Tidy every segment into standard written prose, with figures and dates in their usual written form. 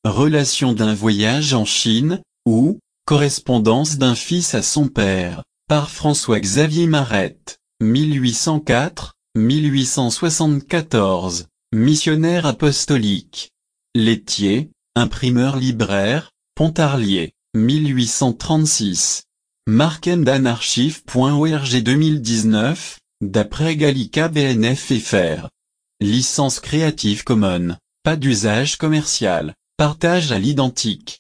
Relation d'un voyage en Chine, ou Correspondance d'un fils à son père, par François-Xavier Marette, 1804-1874, missionnaire apostolique. Laitier, imprimeur-libraire, Pontarlier, 1836. Markendanarchive.org 2019, d'après Gallica BNF FR. Licence Creative Commons, pas d'usage commercial, partage à l'identique.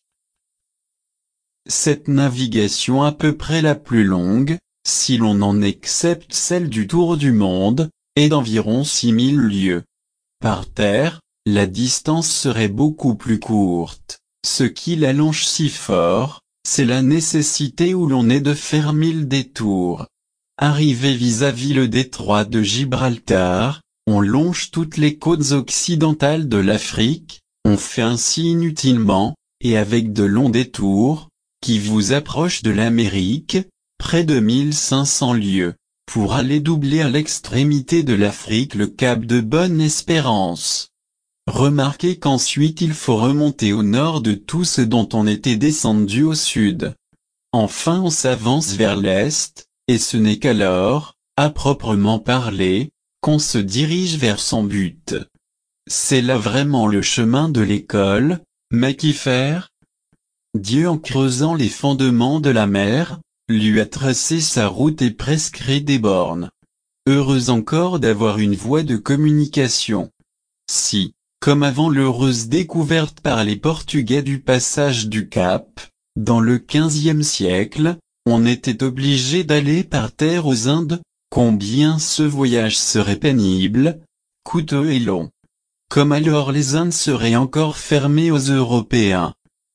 Cette navigation à peu près la plus longue, si l'on en accepte celle du Tour du Monde, est d'environ 6000 lieues. Par terre, la distance serait beaucoup plus courte. Ce qui l'allonge si fort, c'est la nécessité où l'on est de faire 1000 détours. Arrivé vis-à-vis le détroit de Gibraltar, on longe toutes les côtes occidentales de l'Afrique, on fait ainsi inutilement, et avec de longs détours, qui vous approchent de l'Amérique, près de 1500 lieues, pour aller doubler à l'extrémité de l'Afrique le cap de Bonne-Espérance. Remarquez qu'ensuite il faut remonter au nord de tout ce dont on était descendu au sud. Enfin on s'avance vers l'est, et ce n'est qu'alors, à proprement parler, qu'on se dirige vers son but. C'est là vraiment le chemin de l'école, mais qu'y faire ? Dieu, en creusant les fondements de la mer, lui a tracé sa route et prescrit des bornes. Heureux encore d'avoir une voie de communication. Si, comme avant l'heureuse découverte par les Portugais du passage du Cap, dans le XVe siècle, on était obligé d'aller par terre aux Indes, combien ce voyage serait pénible, coûteux et long. Comme alors les Indes seraient encore fermées aux Européens.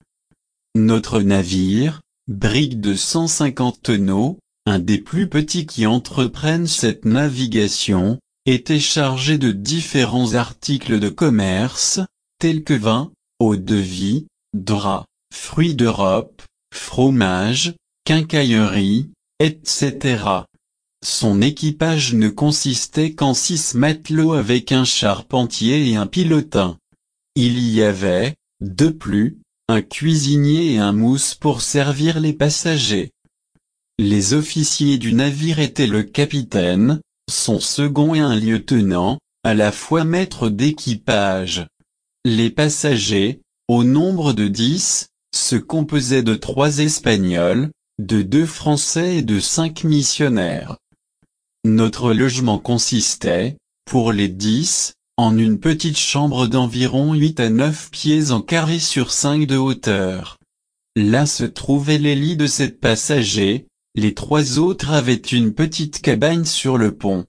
Notre navire, brigue de 150 tonneaux, un des plus petits qui entreprennent cette navigation, était chargé de différents articles de commerce, tels que vin, eau-de-vie, draps, fruits d'Europe, fromage, quincaillerie, etc. Son équipage ne consistait qu'en 6 matelots avec un charpentier et un pilotin. Il y avait, de plus, un cuisinier et un mousse pour servir les passagers. Les officiers du navire étaient le capitaine, son second et un lieutenant, à la fois maître d'équipage. Les passagers, au nombre de 10, se composaient de 3 Espagnols, de 2 Français et de 5 missionnaires. Notre logement consistait, pour les 10, en une petite chambre d'environ 8 à 9 pieds en carré sur 5 de hauteur. Là se trouvaient les lits de 7 passagers, les 3 autres avaient une petite cabane sur le pont.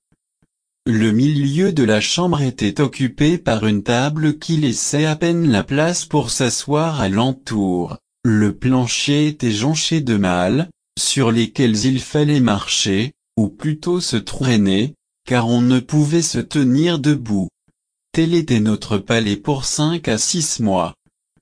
Le milieu de la chambre était occupé par une table qui laissait à peine la place pour s'asseoir alentour. Le plancher était jonché de malles, sur lesquelles il fallait marcher, ou plutôt se traîner, car on ne pouvait se tenir debout. Tel était notre palais pour 5 à 6 mois.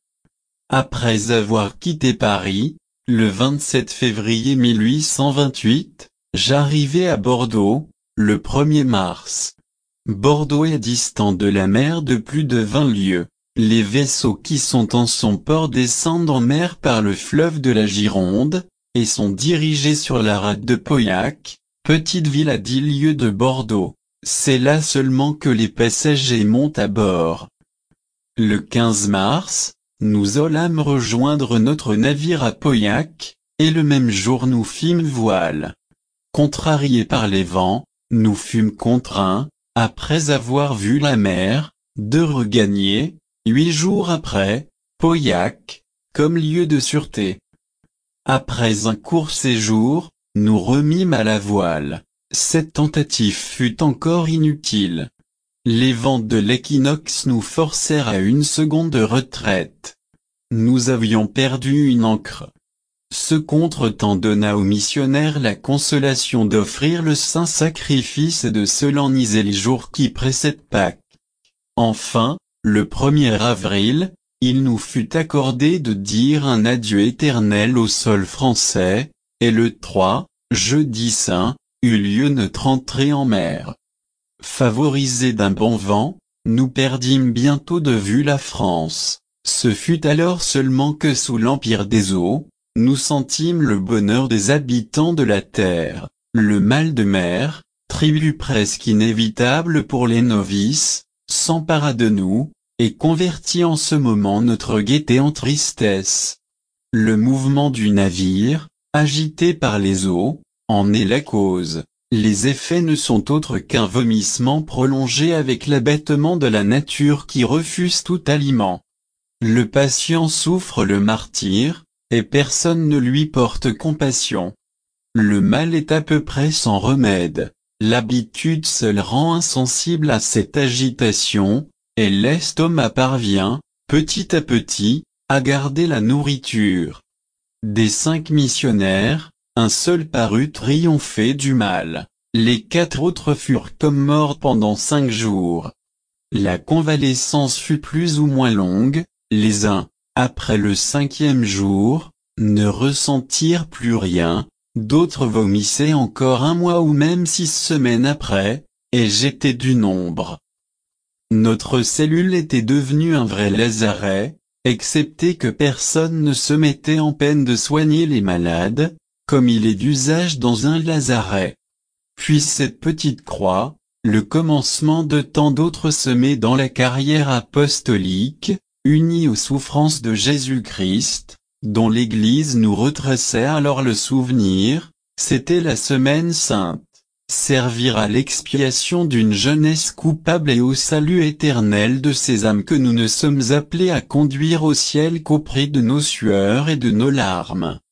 Après avoir quitté Paris, le 27 février 1828, j'arrivai à Bordeaux, le 1er mars. Bordeaux est distant de la mer de plus de 20 lieues. Les vaisseaux qui sont en son port descendent en mer par le fleuve de la Gironde, et sont dirigés sur la rade de Pauillac, petite ville à 10 lieues de Bordeaux. C'est là seulement que les passagers montent à bord. Le 15 mars, nous allâmes rejoindre notre navire à Pauillac, et le même jour nous fîmes voile. Contrariés par les vents, nous fûmes contraints, après avoir vu la mer, de regagner, 8 jours après, Pauillac, comme lieu de sûreté. Après un court séjour, nous remîmes à la voile. Cette tentative fut encore inutile. Les vents de l'équinoxe nous forcèrent à une seconde retraite. Nous avions perdu une ancre. Ce contretemps donna aux missionnaires la consolation d'offrir le saint sacrifice et de solenniser les jours qui précèdent Pâques. Enfin, le 1er avril, il nous fut accordé de dire un adieu éternel au sol français, et le 3, jeudi saint, eut lieu notre entrée en mer. Favorisés d'un bon vent, nous perdîmes bientôt de vue la France. Ce fut alors seulement que sous l'empire des eaux, nous sentîmes le bonheur des habitants de la terre. Le mal de mer, tribut presque inévitable pour les novices, s'empara de nous, et convertit en ce moment notre gaieté en tristesse. Le mouvement du navire, agité par les eaux, en est la cause. Les effets ne sont autres qu'un vomissement prolongé avec l'abattement de la nature qui refuse tout aliment. Le patient souffre le martyre, et personne ne lui porte compassion. Le mal est à peu près sans remède. L'habitude seule rend insensible à cette agitation, et l'estomac parvient, petit à petit, à garder la nourriture. Des 5 missionnaires, un seul parut triompher du mal. Les 4 autres furent comme morts pendant 5 jours. La convalescence fut plus ou moins longue. Les uns, après le 5e jour, ne ressentirent plus rien, d'autres vomissaient encore 1 mois ou même 6 semaines après, et j'étais du nombre. Notre cellule était devenue un vrai lazaret, excepté que personne ne se mettait en peine de soigner les malades, comme il est d'usage dans un lazaret. Puis cette petite croix, le commencement de tant d'autres semés dans la carrière apostolique, unis aux souffrances de Jésus-Christ, dont l'Église nous retraçait alors le souvenir, c'était la Semaine Sainte. Servir à l'expiation d'une jeunesse coupable et au salut éternel de ces âmes que nous ne sommes appelés à conduire au ciel qu'au prix de nos sueurs et de nos larmes.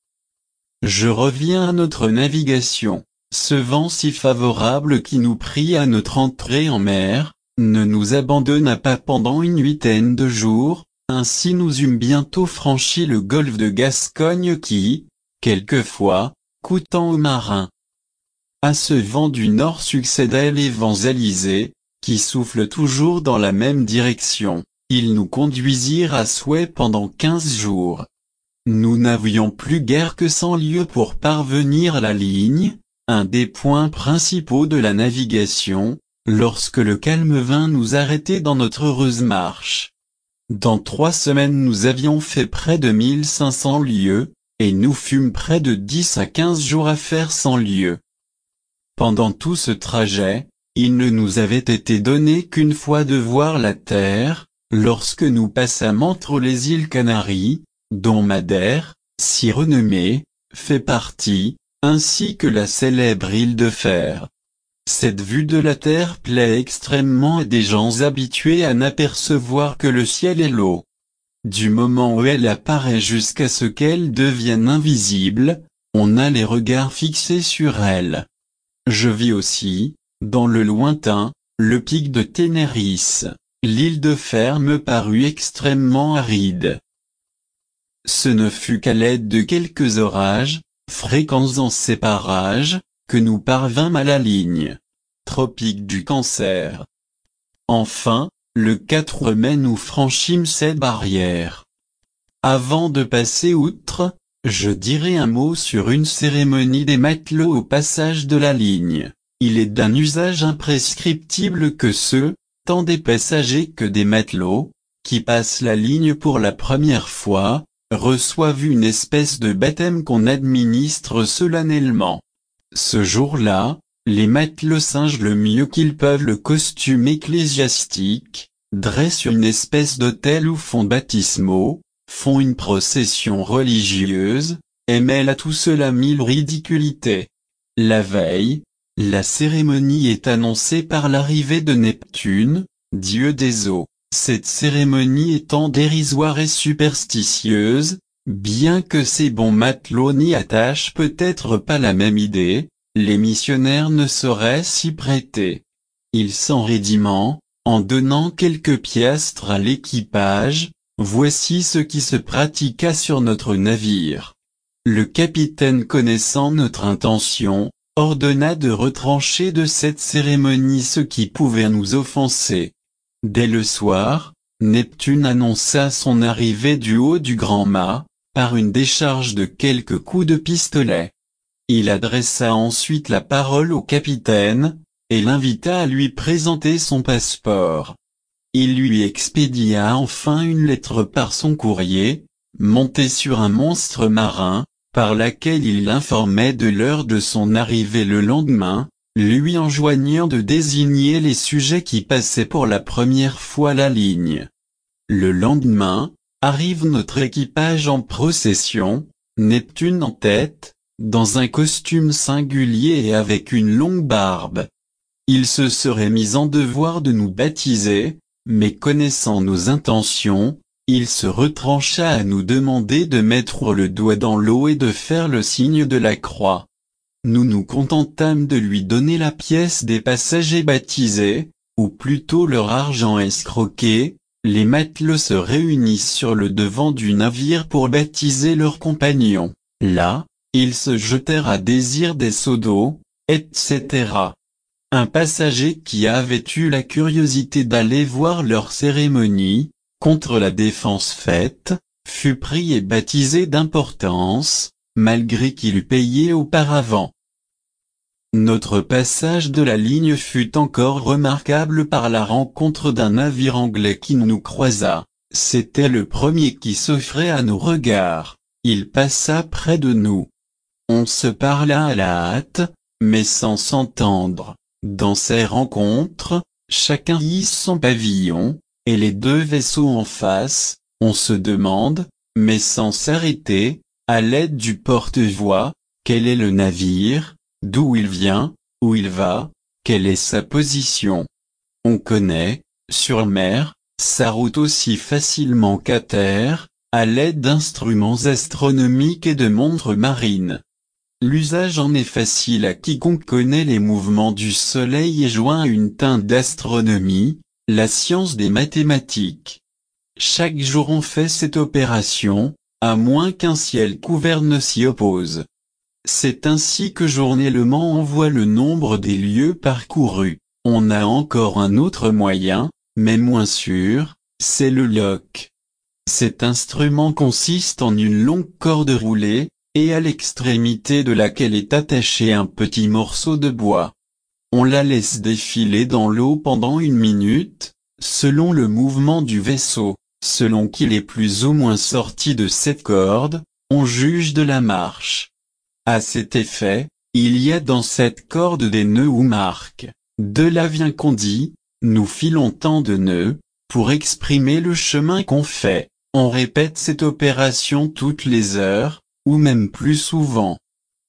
Je reviens à notre navigation. Ce vent si favorable qui nous prit à notre entrée en mer, ne nous abandonna pas pendant une 8aine de jours, ainsi nous eûmes bientôt franchi le golfe de Gascogne qui, quelquefois, coûtant aux marins. À ce vent du nord succédaient les vents alizés, qui soufflent toujours dans la même direction. Ils nous conduisirent à souhait pendant 15 jours. Nous n'avions plus guère que 100 lieues pour parvenir à la ligne, un des points principaux de la navigation, lorsque le calme vint nous arrêter dans notre heureuse marche. Dans 3 semaines nous avions fait près de 1500 lieues, et nous fûmes près de 10 à 15 jours à faire 100 lieues. Pendant tout ce trajet, il ne nous avait été donné qu'une fois de voir la terre, lorsque nous passâmes entre les îles Canaries, dont Madère, si renommée, fait partie, ainsi que la célèbre île de Fer. Cette vue de la terre plaît extrêmement à des gens habitués à n'apercevoir que le ciel et l'eau. Du moment où elle apparaît jusqu'à ce qu'elle devienne invisible, on a les regards fixés sur elle. Je vis aussi, dans le lointain, le pic de Ténéris. L'île de Fer me parut extrêmement aride. Ce ne fut qu'à l'aide de quelques orages, fréquents en ces parages, que nous parvînmes à la ligne. Tropique du Cancer. Enfin, le 4 mai nous franchîmes cette barrière. Avant de passer outre, je dirai un mot sur une cérémonie des matelots au passage de la ligne. Il est d'un usage imprescriptible que ceux, tant des passagers que des matelots, qui passent la ligne pour la première fois, reçoivent une espèce de baptême qu'on administre solennellement. Ce jour-là, les matelots singent le mieux qu'ils peuvent le costume ecclésiastique, dressent une espèce d'autel ou fonds baptismaux, font une procession religieuse, et mêlent à tout cela 1000 ridiculités. La veille, la cérémonie est annoncée par l'arrivée de Neptune, dieu des eaux. Cette cérémonie étant dérisoire et superstitieuse, bien que ces bons matelots n'y attachent peut-être pas la même idée, les missionnaires ne sauraient s'y prêter. Ils s'enrédiment, en donnant quelques piastres à l'équipage. Voici ce qui se pratiqua sur notre navire. Le capitaine, connaissant notre intention, ordonna de retrancher de cette cérémonie ce qui pouvait nous offenser. Dès le soir, Neptune annonça son arrivée du haut du grand mât, par une décharge de quelques coups de pistolet. Il adressa ensuite la parole au capitaine, et l'invita à lui présenter son passeport. il lui expédia enfin une lettre par son courrier, monté sur un monstre marin, par laquelle il l'informait de l'heure de son arrivée le lendemain, lui enjoignant de désigner les sujets qui passaient pour la première fois la ligne. Le lendemain, arrive notre équipage en procession, Neptune en tête, dans un costume singulier et avec une longue barbe. Il se serait mis en devoir de nous baptiser, mais connaissant nos intentions, il se retrancha à nous demander de mettre le doigt dans l'eau et de faire le signe de la croix. Nous nous contentâmes de lui donner la pièce des passagers baptisés, ou plutôt leur argent escroqué. Les matelots se réunissent sur le devant du navire pour baptiser leurs compagnons. Là, ils se jetèrent à désir des seaux d'eau, etc. Un passager qui avait eu la curiosité d'aller voir leur cérémonie, contre la défense faite, fut pris et baptisé d'importance, malgré qu'il eût payé auparavant. Notre passage de la ligne fut encore remarquable par la rencontre d'un navire anglais qui nous croisa. C'était le premier qui s'offrait à nos regards. Il passa près de nous. On se parla à la hâte, mais sans s'entendre. Dans ces rencontres, chacun hisse son pavillon, et les deux vaisseaux en face, on se demande, mais sans s'arrêter, à l'aide du porte-voix, quel est le navire, d'où il vient, où il va, quelle est sa position. On connaît, sur mer, sa route aussi facilement qu'à terre, à l'aide d'instruments astronomiques et de montres marines. L'usage en est facile à quiconque connaît les mouvements du Soleil et joint à une teinte d'astronomie, la science des mathématiques. Chaque jour on fait cette opération, à moins qu'un ciel couvert ne s'y oppose. C'est ainsi que journellement on voit le nombre des lieues parcourues. On a encore un autre moyen, mais moins sûr, c'est le loch. Cet instrument consiste en une longue corde roulée, et à l'extrémité de laquelle est attaché un petit morceau de bois. On la laisse défiler dans l'eau pendant 1 minute, selon le mouvement du vaisseau. Selon qu'il est plus ou moins sorti de cette corde, on juge de la marche. À cet effet, il y a dans cette corde des nœuds ou marques. De là vient qu'on dit, nous filons tant de nœuds, pour exprimer le chemin qu'on fait. On répète cette opération toutes les heures, ou même plus souvent.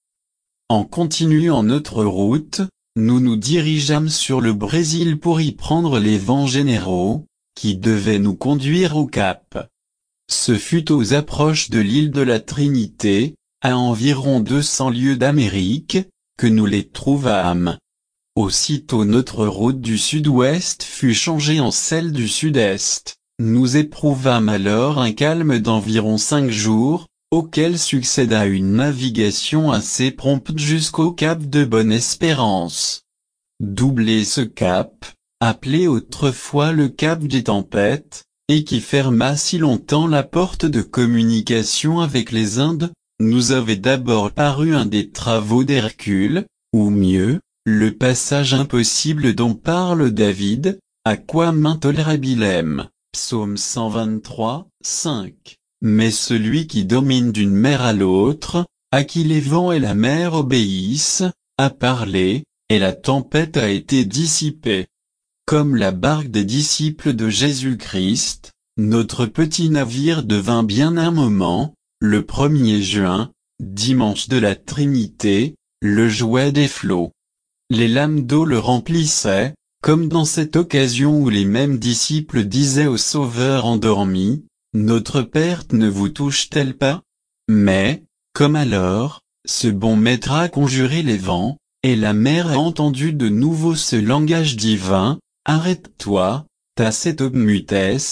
En continuant notre route, nous nous dirigeâmes sur le Brésil pour y prendre les vents généraux, qui devaient nous conduire au Cap. Ce fut aux approches de l'île de la Trinité, à environ 200 lieues d'Amérique, que nous les trouvâmes. Aussitôt notre route du sud-ouest fut changée en celle du sud-est. Nous éprouvâmes alors un calme d'environ 5 jours, auquel succéda une navigation assez prompte jusqu'au cap de Bonne-Espérance. Doubler ce cap, appelé autrefois le cap des tempêtes, et qui ferma si longtemps la porte de communication avec les Indes, nous avait d'abord paru un des travaux d'Hercule, ou mieux, le passage impossible dont parle David, aquam intolerabilem, psaume 123, 5. Mais celui qui domine d'une mer à l'autre, à qui les vents et la mer obéissent, a parlé, et la tempête a été dissipée. Comme la barque des disciples de Jésus-Christ, notre petit navire devint bien un moment, le 1er juin, dimanche de la Trinité, le jouet des flots. Les lames d'eau le remplissaient, comme dans cette occasion où les mêmes disciples disaient au Sauveur endormi, « Notre perte ne vous touche-t-elle pas ?» Mais, comme alors, ce bon maître a conjuré les vents, et la mer a entendu de nouveau ce langage divin, « Arrête-toi, tacet obmutes »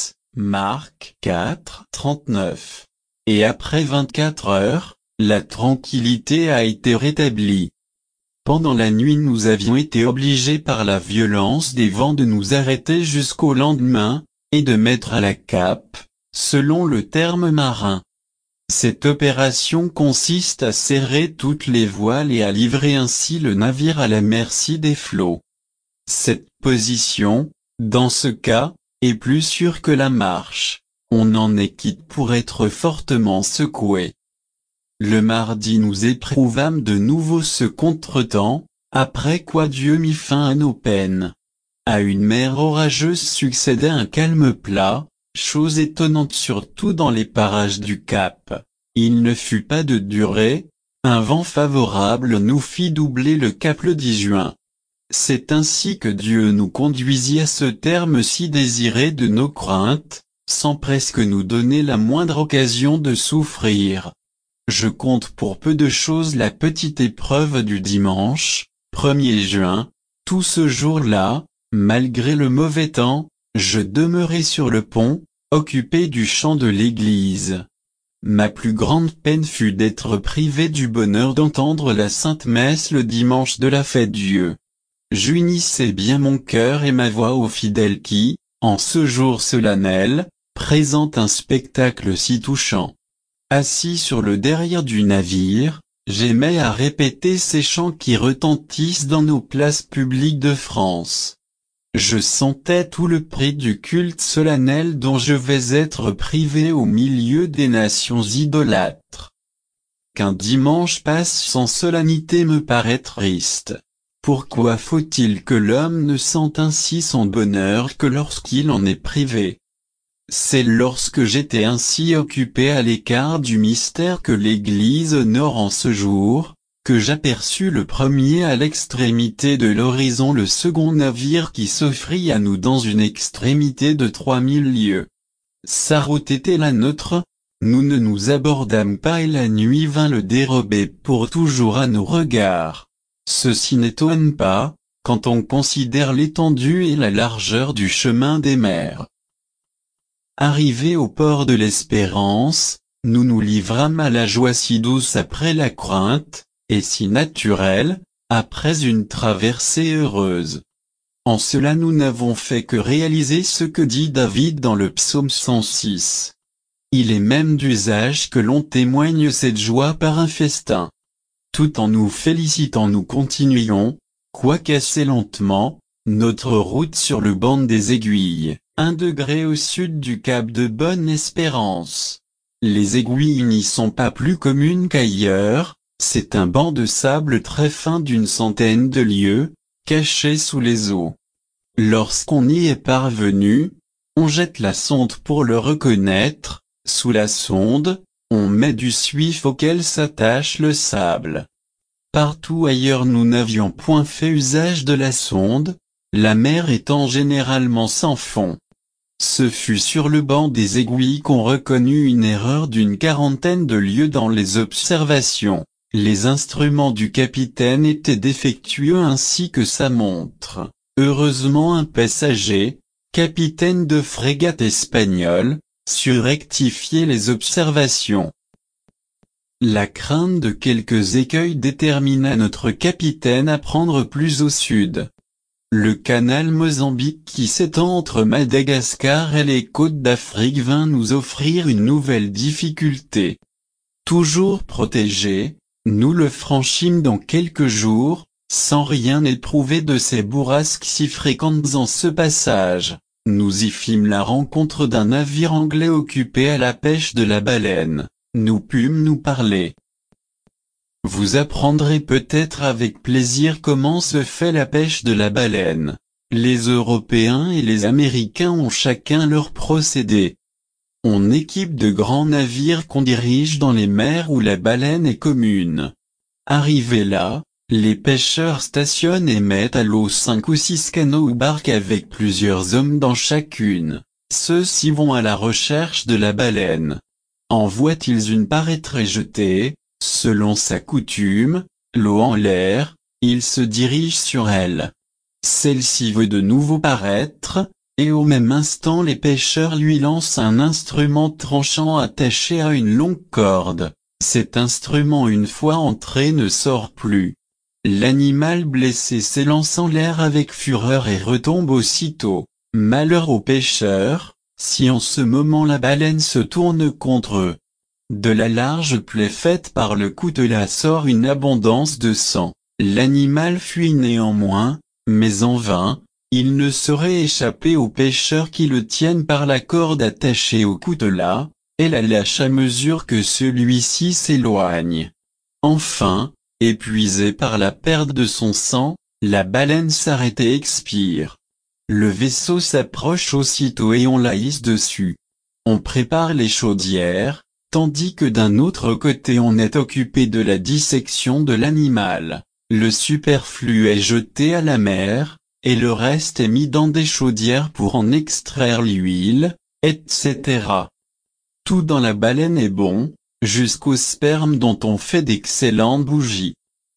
Marc 4, 39. Et après 24 heures, la tranquillité a été rétablie. Pendant la nuit nous avions été obligés par la violence des vents de nous arrêter jusqu'au lendemain, et de mettre à la cape, selon le terme marin. Cette opération consiste à serrer toutes les voiles et à livrer ainsi le navire à la merci des flots. Cette position, dans ce cas, et plus sûr que la marche, on en est quitte pour être fortement secoué. Le mardi nous éprouvâmes de nouveau ce contretemps, après quoi Dieu mit fin à nos peines. À une mer orageuse succédait un calme plat, chose étonnante surtout dans les parages du Cap. Il ne fut pas de durée, un vent favorable nous fit doubler le cap le 10 juin. C'est ainsi que Dieu nous conduisit à ce terme si désiré de nos craintes, sans presque nous donner la moindre occasion de souffrir. Je compte pour peu de choses la petite épreuve du dimanche, 1er juin. Tout ce jour-là, malgré le mauvais temps, je demeurai sur le pont, occupé du chant de l'église. Ma plus grande peine fut d'être privé du bonheur d'entendre la Sainte Messe le dimanche de la Fête-Dieu. J'unissais bien mon cœur et ma voix aux fidèles qui, en ce jour solennel, présentent un spectacle si touchant. Assis sur le derrière du navire, j'aimais à répéter ces chants qui retentissent dans nos places publiques de France. Je sentais tout le prix du culte solennel dont je vais être privé au milieu des nations idolâtres. Qu'un dimanche passe sans solennité me paraît triste. Pourquoi faut-il que l'homme ne sente ainsi son bonheur que lorsqu'il en est privé? C'est lorsque j'étais ainsi occupé à l'écart du mystère que l'Église honore en ce jour, que j'aperçus le premier à l'extrémité de l'horizon le second navire qui s'offrit à nous dans une extrémité de 3000 lieues. Sa route était la nôtre, nous ne nous abordâmes pas et la nuit vint le dérober pour toujours à nos regards. Ceci n'étonne pas, quand on considère l'étendue et la largeur du chemin des mers. Arrivés au port de l'Espérance, nous nous livrâmes à la joie si douce après la crainte, et si naturelle, après une traversée heureuse. En cela nous n'avons fait que réaliser ce que dit David dans le psaume 106. Il est même d'usage que l'on témoigne cette joie par un festin. Tout en nous félicitant nous continuions, quoique assez lentement, notre route sur le banc des Aiguilles, 1 degré au sud du cap de Bonne-Espérance. Les aiguilles n'y sont pas plus communes qu'ailleurs, c'est un banc de sable très fin d'une centaine de lieues, caché sous les eaux. Lorsqu'on y est parvenu, on jette la sonde pour le reconnaître, sous la sonde, on met du suif auquel s'attache le sable. Partout ailleurs nous n'avions point fait usage de la sonde, la mer étant généralement sans fond. Ce fut sur le banc des Aiguilles qu'on reconnut une erreur d'une quarantaine de lieues dans les observations. Les instruments du capitaine étaient défectueux ainsi que sa montre. Heureusement un passager, capitaine de frégate espagnole, sut rectifier les observations. La crainte de quelques écueils détermina notre capitaine à prendre plus au sud. Le canal Mozambique qui s'étend entre Madagascar et les côtes d'Afrique vint nous offrir une nouvelle difficulté. Toujours protégés, nous le franchîmes dans quelques jours, sans rien éprouver de ces bourrasques si fréquentes en ce passage. Nous y fîmes la rencontre d'un navire anglais occupé à la pêche de la baleine. Nous pûmes nous parler. Vous apprendrez peut-être avec plaisir comment se fait la pêche de la baleine. Les Européens et les Américains ont chacun leur procédé. On équipe de grands navires qu'on dirige dans les mers où la baleine est commune. Arrivés là, les pêcheurs stationnent et mettent à l'eau 5 ou 6 canots ou barques avec plusieurs hommes dans chacune. Ceux-ci vont à la recherche de la baleine. En voient-ils une paraître et jeter, selon sa coutume, l'eau en l'air, ils se dirigent sur elle. Celle-ci veut de nouveau paraître, et au même instant les pêcheurs lui lancent un instrument tranchant attaché à une longue corde. Cet instrument une fois entré ne sort plus. L'animal blessé s'élance en l'air avec fureur et retombe aussitôt. Malheur aux pêcheurs, si en ce moment la baleine se tourne contre eux. De la large plaie faite par le coutelas sort une abondance de sang. L'animal fuit néanmoins, mais en vain, Il ne saurait échapper aux pêcheurs qui le tiennent par la corde attachée au coutelas, et la lâche à mesure que celui-ci s'éloigne. Enfin, épuisée par la perte de son sang, la baleine s'arrête et expire. Le vaisseau s'approche aussitôt et on la hisse dessus. On prépare les chaudières, tandis que d'un autre côté on est occupé de la dissection de l'animal. Le superflu est jeté à la mer, et le reste est mis dans des chaudières pour en extraire l'huile, etc. Tout dans la baleine est bon, jusqu'au sperme dont on fait d'excellentes bougies.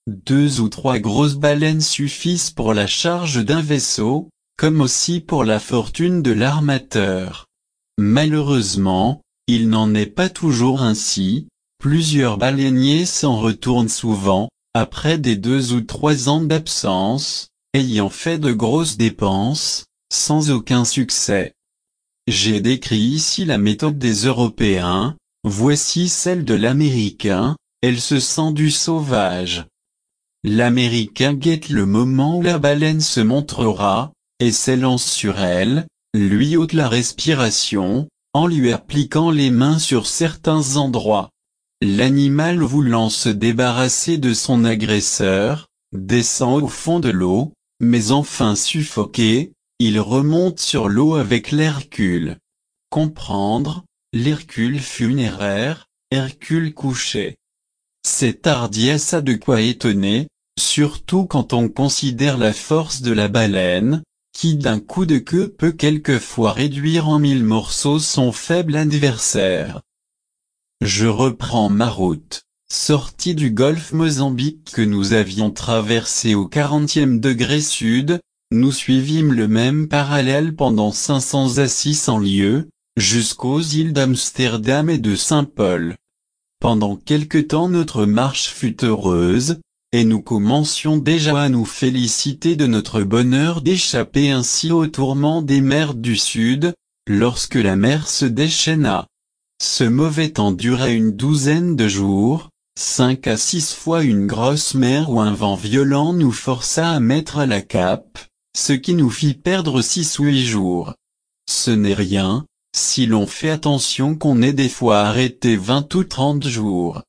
2 ou 3 grosses baleines suffisent pour la charge d'un vaisseau, comme aussi pour la fortune de l'armateur. Malheureusement, il n'en est pas toujours ainsi, plusieurs baleiniers s'en retournent souvent, après des 2 ou 3 ans d'absence, ayant fait de grosses dépenses, sans aucun succès. J'ai décrit ici la méthode des Européens, voici celle de l'Américain, elle se sent du sauvage. L'Américain guette le moment où la baleine se montrera, et s'élance sur elle, lui ôte la respiration, en lui appliquant les mains sur certains endroits. L'animal voulant se débarrasser de son agresseur, descend au fond de l'eau, mais enfin suffoqué, il remonte sur l'eau avec l'Hercule. Comprendre, l'Hercule funéraire, Hercule couché. Cette hardiesse a de quoi étonner, surtout quand on considère la force de la baleine, qui d'un coup de queue peut quelquefois réduire en 1000 morceaux son faible adversaire. Je reprends ma route. Sorti du golfe Mozambique que nous avions traversé au 40e degré sud, nous suivîmes le même parallèle pendant 500 à 600 lieues, jusqu'aux îles d'Amsterdam et de Saint-Paul. Pendant quelque temps notre marche fut heureuse, et nous commencions déjà à nous féliciter de notre bonheur d'échapper ainsi aux tourments des mers du Sud, lorsque la mer se déchaîna. Ce mauvais temps dura une douzaine de jours, 5 à 6 fois une grosse mer où un vent violent nous força à mettre à la cape, ce qui nous fit perdre 6 ou 8 jours. Ce n'est rien, si l'on fait attention qu'on est des fois arrêté 20 ou 30 jours.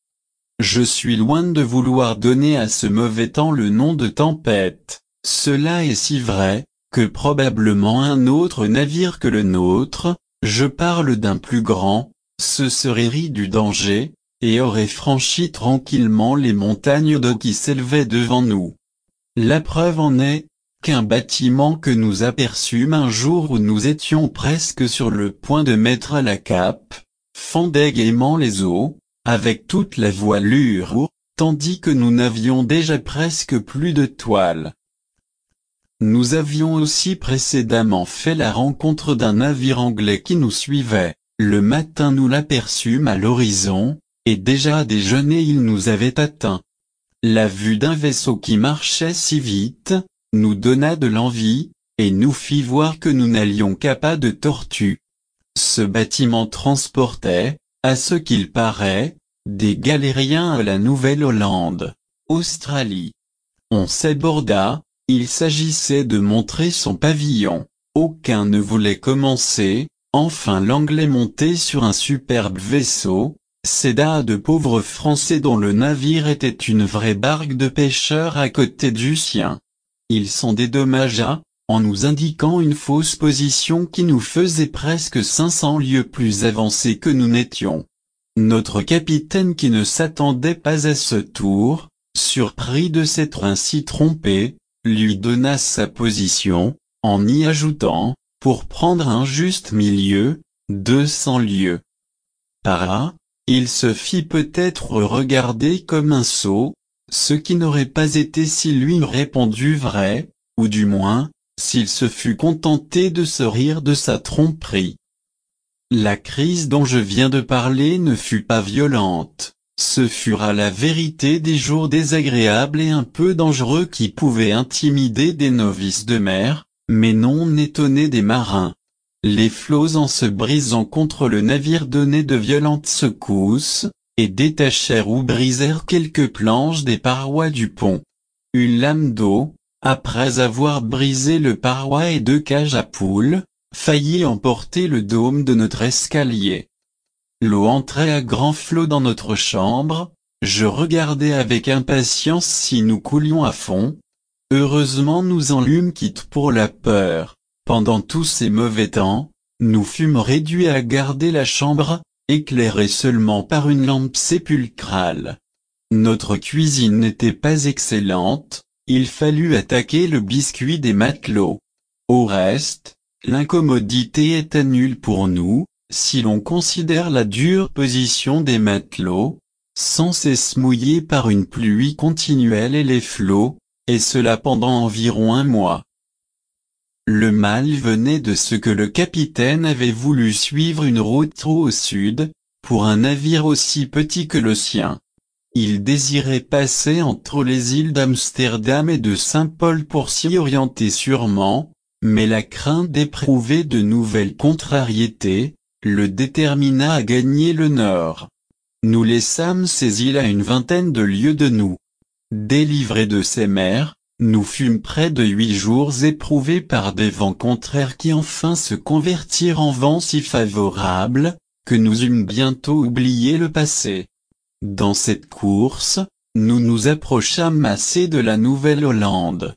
Je suis loin de vouloir donner à ce mauvais temps le nom de tempête, cela est si vrai, que probablement un autre navire que le nôtre, je parle d'un plus grand, se serait ri du danger, et aurait franchi tranquillement les montagnes d'eau qui s'élevaient devant nous. La preuve en est, qu'un bâtiment que nous aperçûmes un jour où nous étions presque sur le point de mettre à la cape, fendait gaiement les eaux, avec toute la voilure, tandis que nous n'avions déjà presque plus de toile. Nous avions aussi précédemment fait la rencontre d'un navire anglais qui nous suivait. Le matin nous l'aperçûmes à l'horizon, et déjà à déjeuner il nous avait atteints. La vue d'un vaisseau qui marchait si vite, nous donna de l'envie, et nous fit voir que nous n'allions qu'à pas de tortue. Ce bâtiment transportait, à ce qu'il paraît, des galériens à la Nouvelle-Hollande, Australie. On s'aborda, il s'agissait de montrer son pavillon, aucun ne voulait commencer. Enfin l'Anglais monté sur un superbe vaisseau, céda à de pauvres Français dont le navire était une vraie barque de pêcheurs à côté du sien. Il s'en dédommagea, en nous indiquant une fausse position qui nous faisait presque 500 lieues plus avancés que nous n'étions. Notre capitaine qui ne s'attendait pas à ce tour, surpris de s'être ainsi trompé, lui donna sa position, en y ajoutant, pour prendre un juste milieu, 200 lieues. Par là, il se fit peut-être regarder comme un sot, ce qui n'aurait pas été s'il lui eût répondu vrai, ou du moins, s'il se fût contenté de se rire de sa tromperie. La crise dont je viens de parler ne fut pas violente, ce furent à la vérité des jours désagréables et un peu dangereux qui pouvaient intimider des novices de mer, mais non étonner des marins. Les flots en se brisant contre le navire donnaient de violentes secousses, et détachèrent ou brisèrent quelques planches des parois du pont. Une lame d'eau, après avoir brisé le paroi et 2 cages à poules, faillit emporter le dôme de notre escalier. L'eau entrait à grands flots dans notre chambre, je regardais avec impatience si nous coulions à fond. Heureusement nous en lûmes quitte pour la peur. Pendant tous ces mauvais temps, nous fûmes réduits à garder la chambre, éclairée seulement par une lampe sépulcrale. Notre cuisine n'était pas excellente, il fallut attaquer le biscuit des matelots. Au reste, l'incommodité était nulle pour nous, si l'on considère la dure position des matelots, sans cesse mouillés par une pluie continuelle et les flots, et cela pendant environ 1 mois. Le mal venait de ce que le capitaine avait voulu suivre une route trop au sud, pour un navire aussi petit que le sien. Il désirait passer entre les îles d'Amsterdam et de Saint-Paul pour s'y orienter sûrement, mais la crainte d'éprouver de nouvelles contrariétés, le détermina à gagner le nord. Nous laissâmes ces îles à une vingtaine de lieues de nous. Délivrés de ces mers, nous fûmes près de 8 jours éprouvés par des vents contraires qui enfin se convertirent en vents si favorables, que nous eûmes bientôt oublié le passé. Dans cette course, nous nous approchâmes assez de la Nouvelle-Hollande.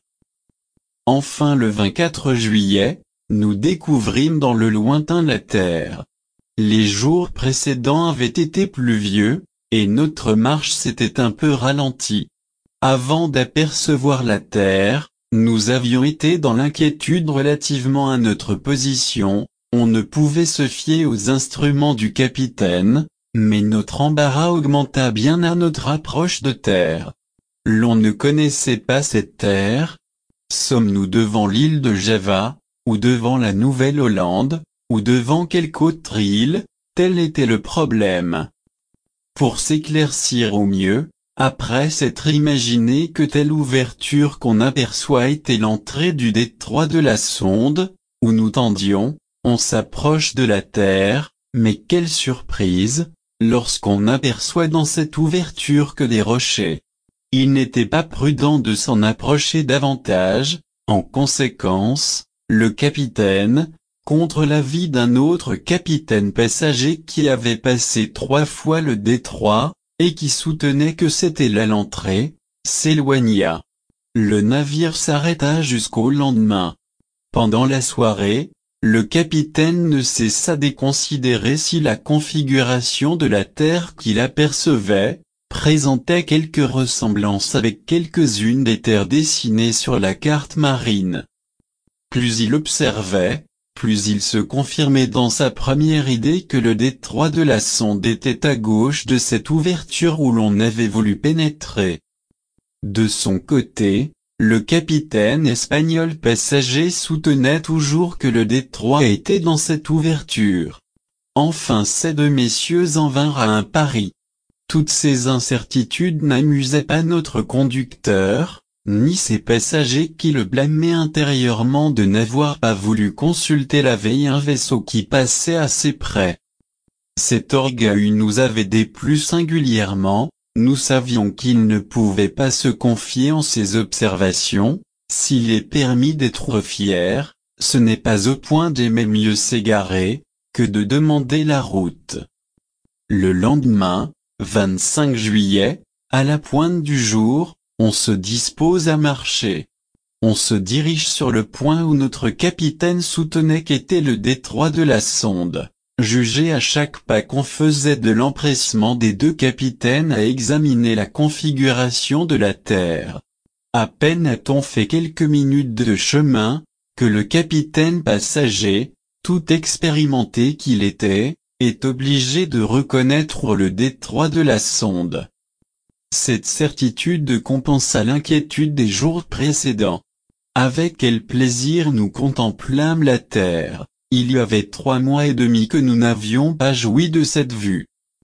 Enfin le 24 juillet, nous découvrîmes dans le lointain la terre. Les jours précédents avaient été pluvieux, et notre marche s'était un peu ralentie. Avant d'apercevoir la terre, nous avions été dans l'inquiétude relativement à notre position, on ne pouvait se fier aux instruments du capitaine, mais notre embarras augmenta bien à notre approche de terre. L'on ne connaissait pas cette terre. Sommes-nous devant l'île de Java, ou devant la Nouvelle-Hollande, ou devant quelque autre île? Tel était le problème. Pour s'éclaircir au mieux, après s'être imaginé que telle ouverture qu'on aperçoit était l'entrée du détroit de la Sonde, où nous tendions, on s'approche de la terre, mais quelle surprise, lorsqu'on aperçoit dans cette ouverture que des rochers. Il n'était pas prudent de s'en approcher davantage, en conséquence, le capitaine, contre l'avis d'un autre capitaine passager qui avait passé 3 fois le détroit, et qui soutenait que c'était là l'entrée, s'éloigna. Le navire s'arrêta jusqu'au lendemain. Pendant la soirée, le capitaine ne cessa de considérer si la configuration de la terre qu'il apercevait, présentait quelque ressemblance avec quelques-unes des terres dessinées sur la carte marine. Plus il observait, plus il se confirmait dans sa première idée que le détroit de la Sonde était à gauche de cette ouverture où l'on avait voulu pénétrer. De son côté, le capitaine espagnol passager soutenait toujours que le détroit était dans cette ouverture. Enfin ces 2 messieurs en vinrent à un pari. Toutes ces incertitudes n'amusaient pas notre conducteur, ni ses passagers qui le blâmaient intérieurement de n'avoir pas voulu consulter la veille un vaisseau qui passait assez près. Cet orgueil nous avait déplu singulièrement, nous savions qu'il ne pouvait pas se confier en ses observations, s'il est permis d'être fier, ce n'est pas au point d'aimer mieux s'égarer, que de demander la route. Le lendemain, 25 juillet, à la pointe du jour, on se dispose à marcher. On se dirige sur le point où notre capitaine soutenait qu'était le détroit de la Sonde. Jugez à chaque pas qu'on faisait de l'empressement des 2 capitaines à examiner la configuration de la terre. À peine a-t-on fait quelques minutes de chemin, que le capitaine passager, tout expérimenté qu'il était, est obligé de reconnaître le détroit de la Sonde. Cette certitude compensa l'inquiétude des jours précédents. Avec quel plaisir nous contemplâmes la terre, il y avait 3 mois et demi que nous n'avions pas joui de cette vue.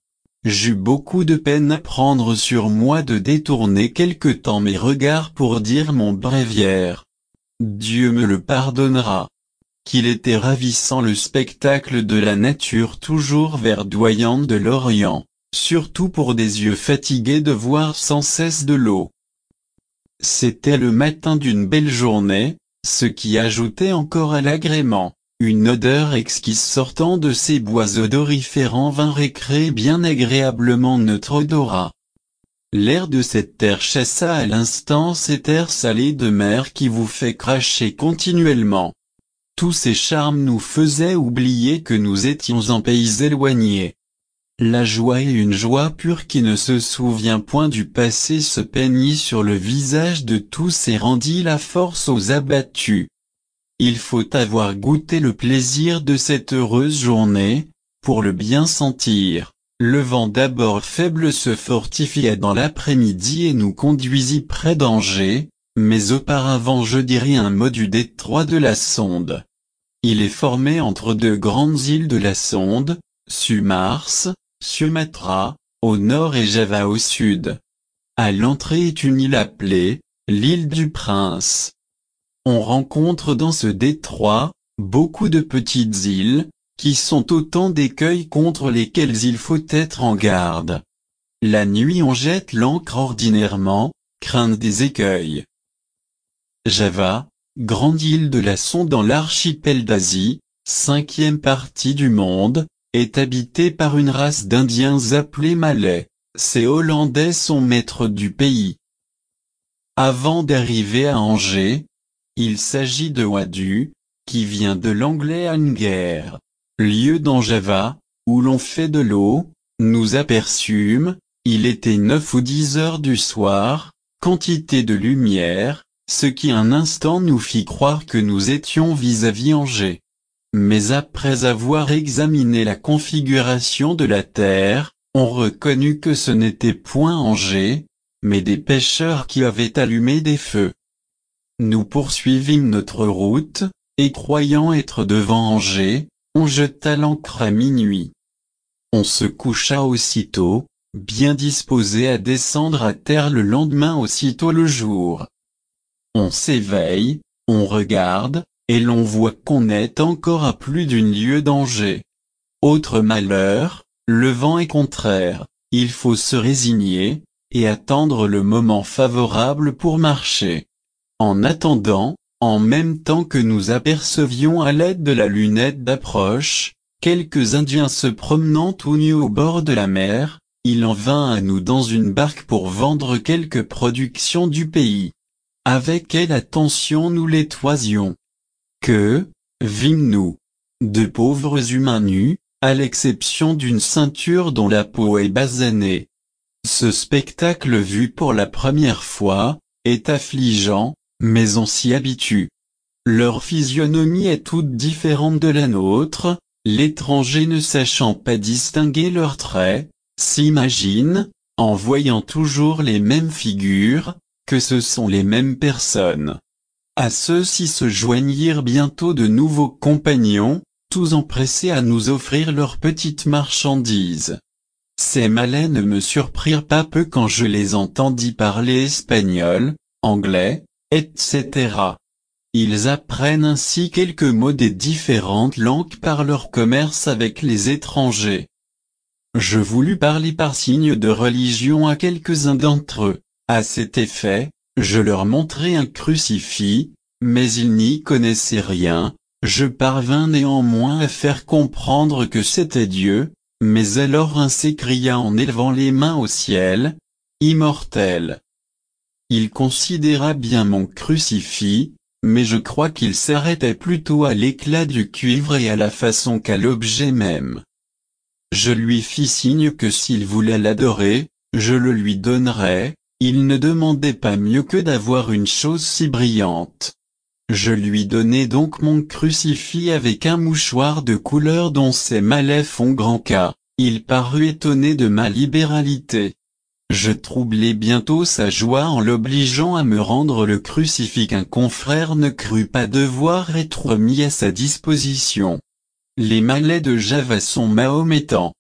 J'eus beaucoup de peine à prendre sur moi de détourner quelque temps mes regards pour dire mon bréviaire. Dieu me le pardonnera. Qu'il était ravissant le spectacle de la nature toujours verdoyante de l'Orient, surtout pour des yeux fatigués de voir sans cesse de l'eau. C'était le matin d'une belle journée, ce qui ajoutait encore à l'agrément. Une odeur exquise sortant de ces bois odoriférants vint récréer bien agréablement notre odorat. L'air de cette terre chassa à l'instant cet air salé de mer qui vous fait cracher continuellement. Tous ces charmes nous faisaient oublier que nous étions en pays éloigné. La joie et une joie pure qui ne se souvient point du passé se peignit sur le visage de tous et rendit la force aux abattus. Il faut avoir goûté le plaisir de cette heureuse journée, pour le bien sentir. Le vent d'abord faible se fortifia dans l'après-midi et nous conduisit près d'Angers, mais auparavant je dirai un mot du détroit de la Sonde. Il est formé entre deux grandes îles de la Sonde, Sumars, Sumatra, au nord et Java au sud. À l'entrée est une île appelée, l'île du Prince. On rencontre dans ce détroit, beaucoup de petites îles, qui sont autant d'écueils contre lesquels il faut être en garde. La nuit on jette l'ancre ordinairement, crainte des écueils. Java, grande île de la Sonde dans l'archipel d'Asie, 5e partie du monde, est habitée par une race d'Indiens appelés Malais. Ces Hollandais sont maîtres du pays. Avant d'arriver à Angers, il s'agit de Wadu, qui vient de l'anglais Anger. Lieu dans Java, où l'on fait de l'eau, nous aperçûmes, il était 9 ou 10 heures du soir, quantité de lumière, ce qui un instant nous fit croire que nous étions vis-à-vis Angers. Mais après avoir examiné la configuration de la terre, on reconnut que ce n'était point Angers, mais des pêcheurs qui avaient allumé des feux. Nous poursuivîmes notre route, et croyant être devant Angers, on jeta l'ancre à minuit. On se coucha aussitôt, bien disposé à descendre à terre le lendemain aussitôt le jour. On s'éveille, on regarde, et l'on voit qu'on est encore à plus d'une lieue d'Angers. Autre malheur, le vent est contraire, il faut se résigner, et attendre le moment favorable pour marcher. En attendant, en même temps que nous apercevions à l'aide de la lunette d'approche, quelques Indiens se promenant tout nus au bord de la mer, il en vint à nous dans une barque pour vendre quelques productions du pays. Avec quelle attention nous les toisions. Que, vîmes-nous, de pauvres humains nus, à l'exception d'une ceinture dont la peau est basanée. Ce spectacle vu pour la première fois, est affligeant, mais on s'y habitue. Leur physionomie est toute différente de la nôtre, l'étranger ne sachant pas distinguer leurs traits, s'imagine, en voyant toujours les mêmes figures, que ce sont les mêmes personnes. À ceux-ci se joignirent bientôt de nouveaux compagnons, tous empressés à nous offrir leurs petites marchandises. Ces Malais ne me surprirent pas peu quand je les entendis parler espagnol, anglais, etc. Ils apprennent ainsi quelques mots des différentes langues par leur commerce avec les étrangers. Je voulus parler par signe de religion à quelques-uns d'entre eux. À cet effet, je leur montrai un crucifix, mais ils n'y connaissaient rien. Je parvins néanmoins à faire comprendre que c'était Dieu, mais alors un s'écria en élevant les mains au ciel, « Immortel !» Il considéra bien mon crucifix, mais je crois qu'il s'arrêtait plutôt à l'éclat du cuivre et à la façon qu'à l'objet même. Je lui fis signe que s'il voulait l'adorer, je le lui donnerais, il ne demandait pas mieux que d'avoir une chose si brillante. Je lui donnai donc mon crucifix avec un mouchoir de couleur dont ces Malais font grand cas. Il parut étonné de ma libéralité. Je troublai bientôt sa joie en l'obligeant à me rendre le crucifix qu'un confrère ne crut pas devoir être mis à sa disposition. Les Malais de Java sont mahométans.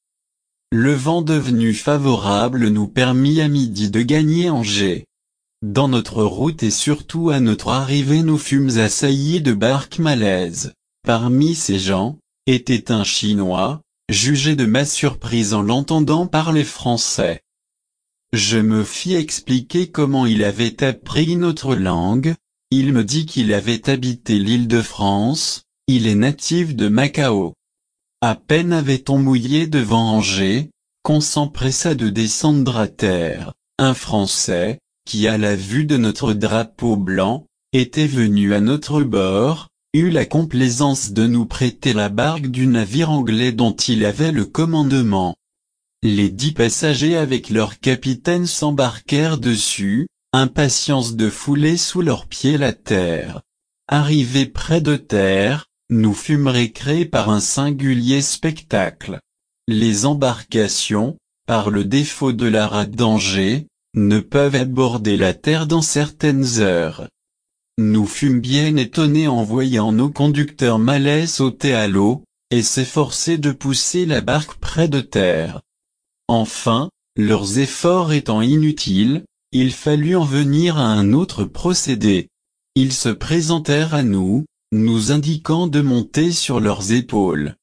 Le vent devenu favorable nous permit à midi de gagner Angers. Dans notre route et surtout à notre arrivée nous fûmes assaillis de barques malaises. Parmi ces gens, était un Chinois, jugez de ma surprise en l'entendant parler français. Je me fis expliquer comment il avait appris notre langue. Il me dit qu'il avait habité l'île de France, il est natif de Macao. À peine avait-on mouillé devant Angers, qu'on s'empressa de descendre à terre. Un Français, qui à la vue de notre drapeau blanc, était venu à notre bord, eut la complaisance de nous prêter la barque du navire anglais dont il avait le commandement. Les 10 passagers avec leur capitaine s'embarquèrent dessus, impatience de fouler sous leurs pieds la terre. Arrivés près de terre, nous fûmes récréés par un singulier spectacle. Les embarcations, par le défaut de la rade d'Angers, ne peuvent aborder la terre dans certaines heures. Nous fûmes bien étonnés en voyant nos conducteurs malais sauter à l'eau, et s'efforcer de pousser la barque près de terre. Enfin, leurs efforts étant inutiles, il fallut en venir à un autre procédé. Ils se présentèrent à nous, nous indiquant de monter sur leurs épaules.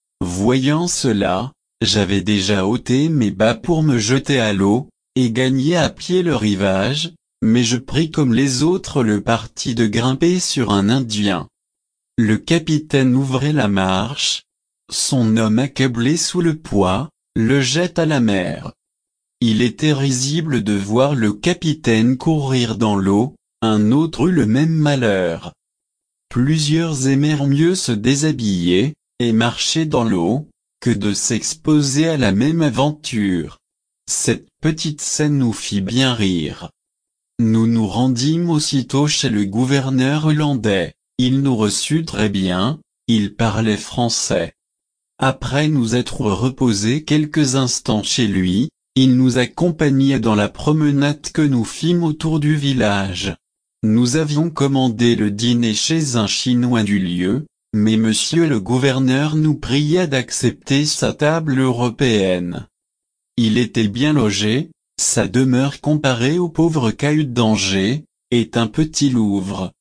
Voyant cela, j'avais déjà ôté mes bas pour me jeter à l'eau, et gagner à pied le rivage, mais je pris comme les autres le parti de grimper sur un Indien. Le capitaine ouvrait la marche. Son homme accablé sous le poids, le jette à la mer. Il était risible de voir le capitaine courir dans l'eau, un autre eut le même malheur. Plusieurs aimèrent mieux se déshabiller, et marcher dans l'eau, que de s'exposer à la même aventure. Cette petite scène nous fit bien rire. Nous nous rendîmes aussitôt chez le gouverneur hollandais. Il nous reçut très bien, il parlait français. Après nous être reposés quelques instants chez lui, il nous accompagna dans la promenade que nous fîmes autour du village. Nous avions commandé le dîner chez un Chinois du lieu, mais monsieur le gouverneur nous pria d'accepter sa table européenne. Il était bien logé, sa demeure comparée au pauvre cahute d'Angers, est un petit Louvre.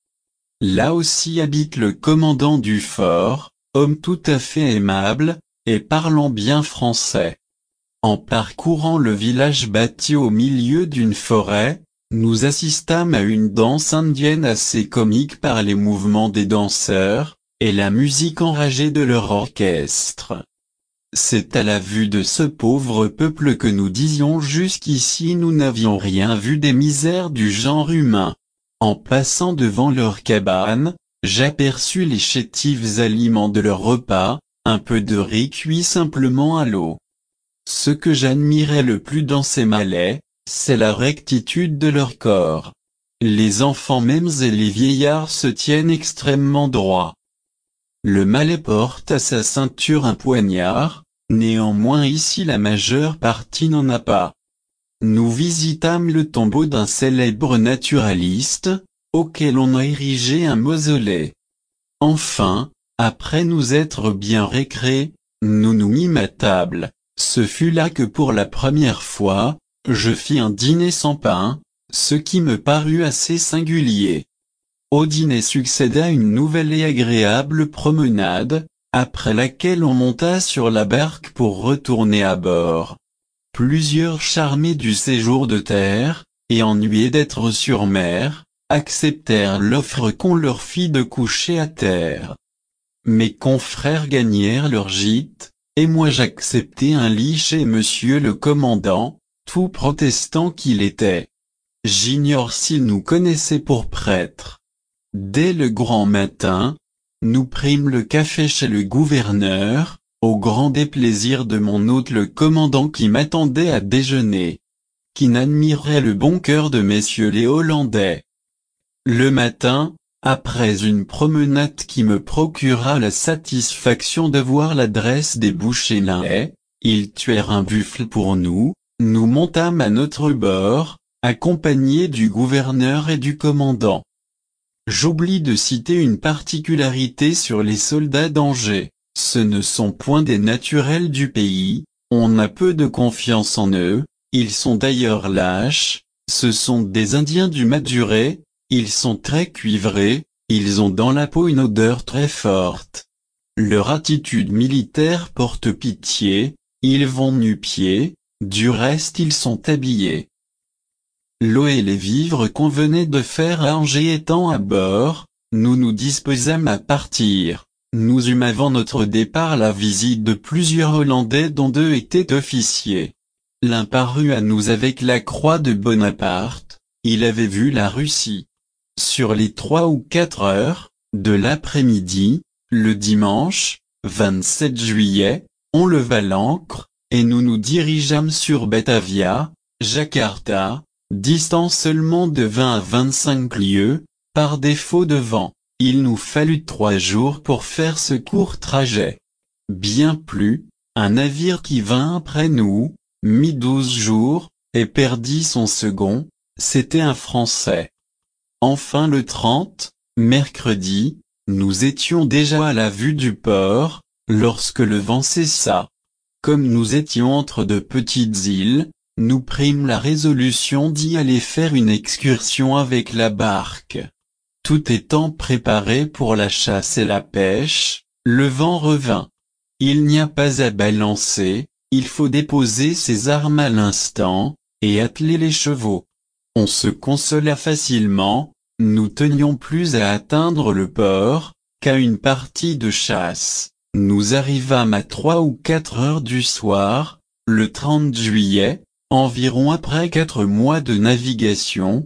Là aussi habite le commandant du fort, homme tout à fait aimable, et parlant bien français. En parcourant le village bâti au milieu d'une forêt, nous assistâmes à une danse indienne assez comique par les mouvements des danseurs, et la musique enragée de leur orchestre. C'est à la vue de ce pauvre peuple que nous disions jusqu'ici nous n'avions rien vu des misères du genre humain. En passant devant leur cabane, j'aperçus les chétifs aliments de leur repas, un peu de riz cuit simplement à l'eau. Ce que j'admirais le plus dans ces Malais, c'est la rectitude de leur corps. Les enfants mêmes et les vieillards se tiennent extrêmement droits. Le Malais porte à sa ceinture un poignard, néanmoins ici la majeure partie n'en a pas. Nous visitâmes le tombeau d'un célèbre naturaliste, auquel on a érigé un mausolée. Enfin, après nous être bien récréés, nous nous mîmes à table. Ce fut là que pour la première fois, je fis un dîner sans pain, ce qui me parut assez singulier. Au dîner succéda une nouvelle et agréable promenade, après laquelle on monta sur la barque pour retourner à bord. Plusieurs charmés du séjour de terre, et ennuyés d'être sur mer, acceptèrent l'offre qu'on leur fit de coucher à terre. Mes confrères gagnèrent leur gîte, et moi j'acceptai un lit chez monsieur le commandant, tout protestant qu'il était. J'ignore s'il nous connaissait pour prêtre. Dès le grand matin, nous prîmes le café chez le gouverneur, au grand déplaisir de mon hôte le commandant qui m'attendait à déjeuner, qui n'admirait le bon cœur de messieurs les Hollandais. Le matin, après une promenade qui me procura la satisfaction de voir l'adresse des bouchers Lahaye, ils tuèrent un buffle pour nous, nous montâmes à notre bord, accompagnés du gouverneur et du commandant. J'oublie de citer une particularité sur les soldats d'Angers. Ce ne sont point des naturels du pays, on a peu de confiance en eux, ils sont d'ailleurs lâches, ce sont des Indiens du Madurai, ils sont très cuivrés, ils ont dans la peau une odeur très forte. Leur attitude militaire porte pitié, ils vont nu-pieds, du reste ils sont habillés. L'eau et les vivres qu'on venait de faire à Angers étant à bord, nous nous disposâmes à partir. Nous eûmes avant notre départ la visite de plusieurs Hollandais dont 2 étaient officiers. L'un parut à nous avec la croix de Bonaparte, il avait vu la Russie. Sur les 3 ou 4 heures, de l'après-midi, le dimanche, 27 juillet, on leva l'ancre, et nous nous dirigeâmes sur Batavia, Jakarta, distance seulement de 20 à 25 lieues, par défaut de vent. Il nous fallut 3 jours pour faire ce court trajet. Bien plus, un navire qui vint après nous, mit 12 jours, et perdit son second, c'était un Français. Enfin le 30, mercredi, nous étions déjà à la vue du port, lorsque le vent cessa. Comme nous étions entre de petites îles, nous prîmes la résolution d'y aller faire une excursion avec la barque. Tout étant préparé pour la chasse et la pêche, le vent revint. Il n'y a pas à balancer, il faut déposer ses armes à l'instant, et atteler les chevaux. On se consola facilement, nous tenions plus à atteindre le port, qu'à une partie de chasse. Nous arrivâmes à 3 ou 4 heures du soir, le 30 juillet, environ après 4 mois de navigation.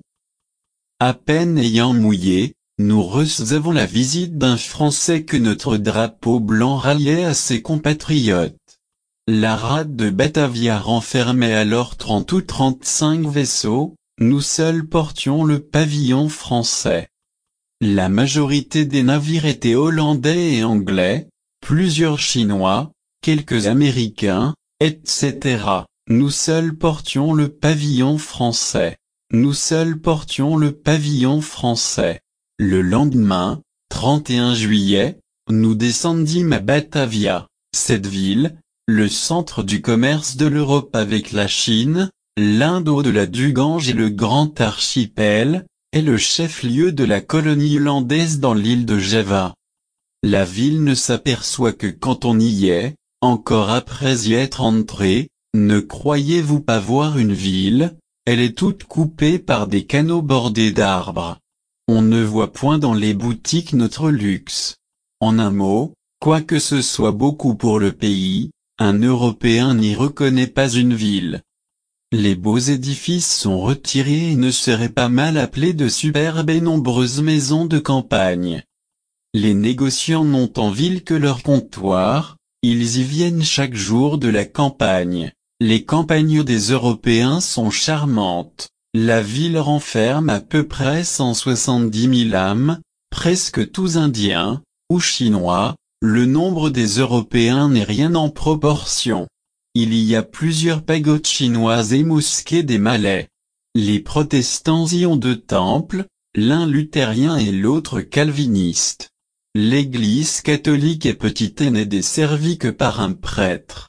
À peine ayant mouillé, nous recevons la visite d'un Français que notre drapeau blanc ralliait à ses compatriotes. La rade de Batavia renfermait alors 30 ou 35 vaisseaux, nous seuls portions le pavillon français. La majorité des navires étaient hollandais et anglais, plusieurs chinois, quelques américains, etc. Nous seuls portions le pavillon français. Nous seuls portions le pavillon français. Le lendemain, 31 juillet, nous descendîmes à Batavia. Cette ville, le centre du commerce de l'Europe avec la Chine, l'Inde au-delà du Gange et le grand archipel, est le chef-lieu de la colonie hollandaise dans l'île de Java. La ville ne s'aperçoit que quand on y est, encore après y être entré. Ne croyez-vous pas voir une ville? Elle est toute coupée par des canaux bordés d'arbres. On ne voit point dans les boutiques notre luxe. En un mot, quoique ce soit beaucoup pour le pays, un Européen n'y reconnaît pas une ville. Les beaux édifices sont retirés et ne seraient pas mal appelés de superbes et nombreuses maisons de campagne. Les négociants n'ont en ville que leur comptoir, ils y viennent chaque jour de la campagne. Les campagnes des Européens sont charmantes. La ville renferme à peu près 170 000 âmes, presque tous indiens, ou chinois. Le nombre des Européens n'est rien en proportion. Il y a plusieurs pagodes chinoises et mosquées des Malais. Les protestants y ont 2 temples, l'un luthérien et l'autre calviniste. L'église catholique est petite et n'est desservie que par un prêtre.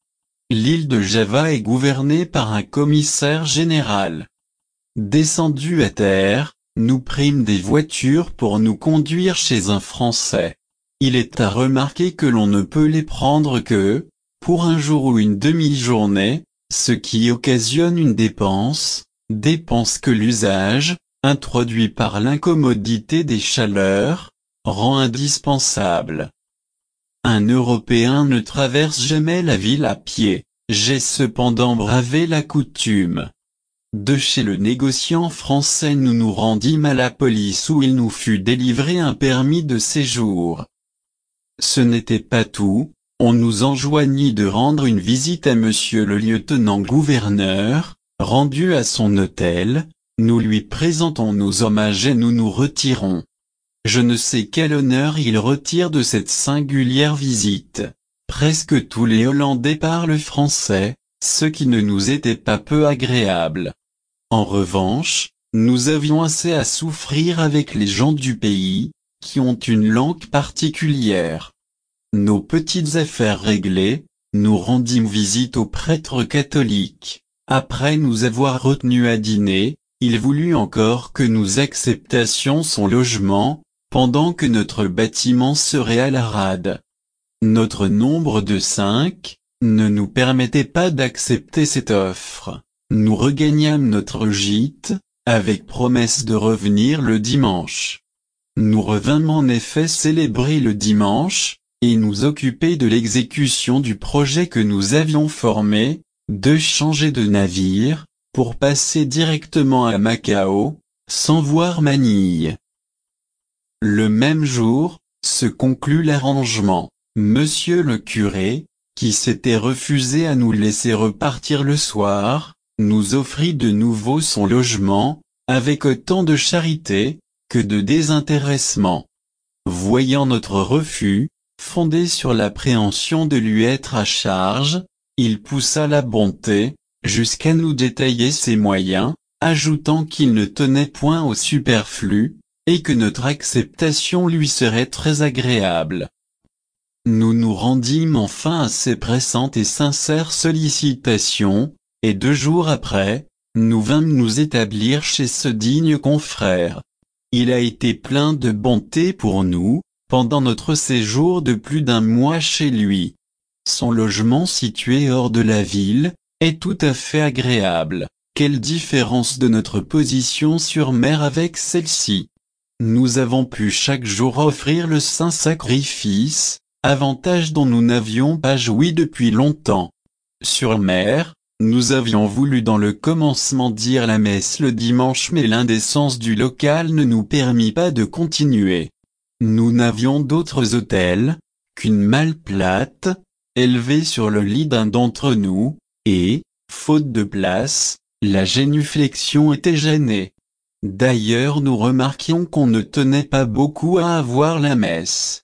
L'île de Java est gouvernée par un commissaire général. Descendus à terre, nous prîmes des voitures pour nous conduire chez un Français. Il est à remarquer que l'on ne peut les prendre que, pour un jour ou une demi-journée, ce qui occasionne une dépense que l'usage, introduit par l'incommodité des chaleurs, rend indispensable. Un Européen ne traverse jamais la ville à pied. J'ai cependant bravé la coutume. De chez le négociant français nous nous rendîmes à la police où il nous fut délivré un permis de séjour. Ce n'était pas tout, on nous enjoignit de rendre une visite à monsieur le lieutenant-gouverneur, rendu à son hôtel, nous lui présentons nos hommages et nous nous retirons. Je ne sais quel honneur il retire de cette singulière visite. Presque tous les Hollandais parlent français, ce qui ne nous était pas peu agréable. En revanche, nous avions assez à souffrir avec les gens du pays, qui ont une langue particulière. Nos petites affaires réglées, nous rendîmes visite au prêtre catholique. Après nous avoir retenus à dîner, il voulut encore que nous acceptassions son logement, pendant que notre bâtiment serait à la rade. Notre nombre de 5, ne nous permettait pas d'accepter cette offre. Nous regagnâmes notre gîte, avec promesse de revenir le dimanche. Nous revînmes en effet célébrer le dimanche, et nous occuper de l'exécution du projet que nous avions formé, de changer de navire, pour passer directement à Macao, sans voir Manille. Le même jour, se conclut l'arrangement. Monsieur le curé, qui s'était refusé à nous laisser repartir le soir, nous offrit de nouveau son logement, avec autant de charité, que de désintéressement. Voyant notre refus, fondé sur l'appréhension de lui être à charge, il poussa la bonté, jusqu'à nous détailler ses moyens, ajoutant qu'il ne tenait point au superflu, et que notre acceptation lui serait très agréable. Nous nous rendîmes enfin à ses pressantes et sincères sollicitations, et 2 jours après, nous vînmes nous établir chez ce digne confrère. Il a été plein de bonté pour nous, pendant notre séjour de plus d'1 mois chez lui. Son logement situé hors de la ville, est tout à fait agréable. Quelle différence de notre position sur mer avec celle-ci! Nous avons pu chaque jour offrir le saint sacrifice, avantage dont nous n'avions pas joui depuis longtemps. Sur mer, nous avions voulu dans le commencement dire la messe le dimanche, mais l'indécence du local ne nous permit pas de continuer. Nous n'avions d'autres autels qu'une malle plate, élevée sur le lit d'un d'entre nous, et, faute de place, la génuflexion était gênée. D'ailleurs nous remarquions qu'on ne tenait pas beaucoup à avoir la messe.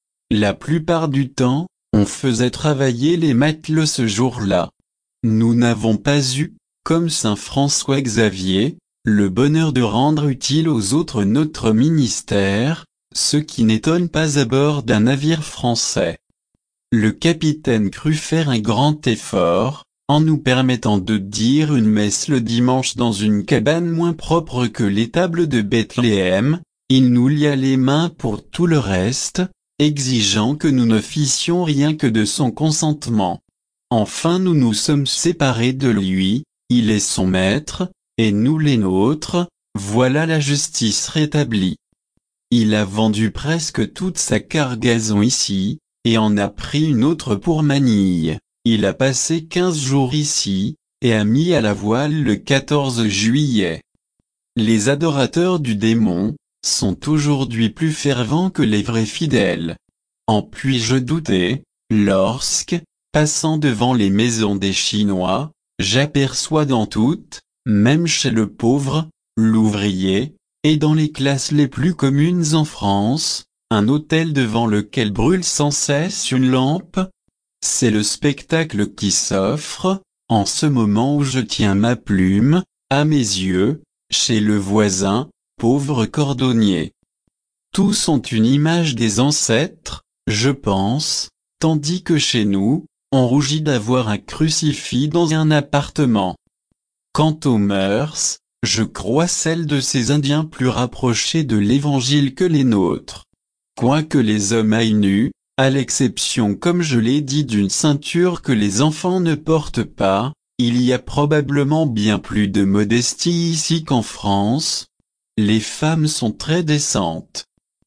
La plupart du temps, on faisait travailler les matelots ce jour-là. Nous n'avons pas eu, comme saint François Xavier, le bonheur de rendre utile aux autres notre ministère, ce qui n'étonne pas à bord d'un navire français. Le capitaine crut faire un grand effort, en nous permettant de dire une messe le dimanche dans une cabane moins propre que l'étable de Bethléem. Il nous lia les mains pour tout le reste, exigeant que nous ne fissions rien que de son consentement. Enfin nous nous sommes séparés de lui, il est son maître, et nous les nôtres, voilà la justice rétablie. Il a vendu presque toute sa cargaison ici, et en a pris une autre pour Manille. Il a passé 15 jours ici, et a mis à la voile le 14 juillet. Les adorateurs du démon sont aujourd'hui plus fervents que les vrais fidèles. En puis-je douter, lorsque, passant devant les maisons des Chinois, j'aperçois dans toutes, même chez le pauvre, l'ouvrier, et dans les classes les plus communes en France, un autel devant lequel brûle sans cesse une lampe? C'est le spectacle qui s'offre, en ce moment où je tiens ma plume, à mes yeux, chez le voisin, pauvre cordonnier. Tous ont une image des ancêtres, je pense, tandis que chez nous, on rougit d'avoir un crucifix dans un appartement. Quant aux mœurs, je crois celles de ces Indiens plus rapprochées de l'Évangile que les nôtres. Quoique les hommes aillent nus, à l'exception comme je l'ai dit d'une ceinture que les enfants ne portent pas, il y a probablement bien plus de modestie ici qu'en France. Les femmes sont très décentes.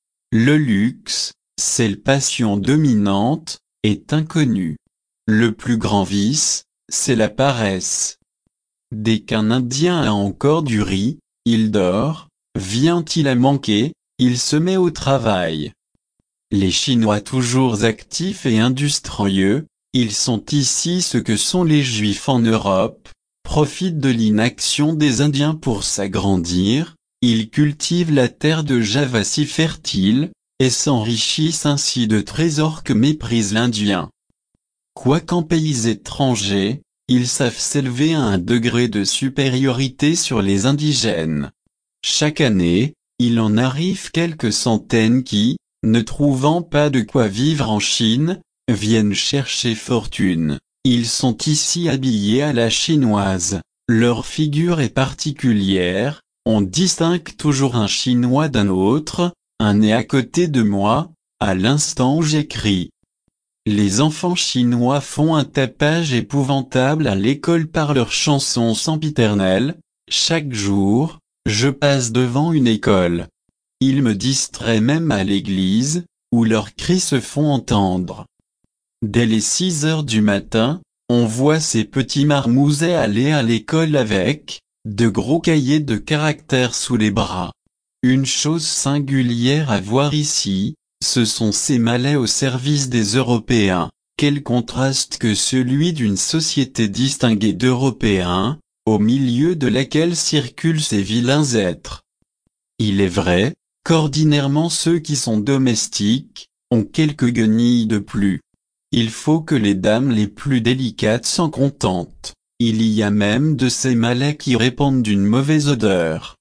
Le luxe, cette passion dominante, est inconnu. Le plus grand vice, c'est la paresse. Dès qu'un Indien a encore du riz, il dort, vient-il à manquer, il se met au travail. Les Chinois toujours actifs et industrieux, ils sont ici ce que sont les Juifs en Europe, profitent de l'inaction des Indiens pour s'agrandir, ils cultivent la terre de Java si fertile, et s'enrichissent ainsi de trésors que méprise l'Indien. Quoiqu'en pays étrangers, ils savent s'élever à un degré de supériorité sur les indigènes. Chaque année, il en arrive quelques centaines qui, ne trouvant pas de quoi vivre en Chine, viennent chercher fortune. Ils sont ici habillés à la chinoise, leur figure est particulière, on distingue toujours un Chinois d'un autre, un est à côté de moi, à l'instant où j'écris. Les enfants chinois font un tapage épouvantable à l'école par leurs chansons sempiternelles. Chaque jour, je passe devant une école. Ils me distraient même à l'église, où leurs cris se font entendre. Dès les 6 heures du matin, on voit ces petits marmousets aller à l'école avec de gros cahiers de caractères sous les bras. Une chose singulière à voir ici, ce sont ces Malais au service des Européens. Quel contraste que celui d'une société distinguée d'Européens, au milieu de laquelle circulent ces vilains êtres. Il est vrai qu'ordinairement ceux qui sont domestiques ont quelques guenilles de plus. Il faut que les dames les plus délicates s'en contentent. Il y a même de ces Malais qui répandent d'une mauvaise odeur.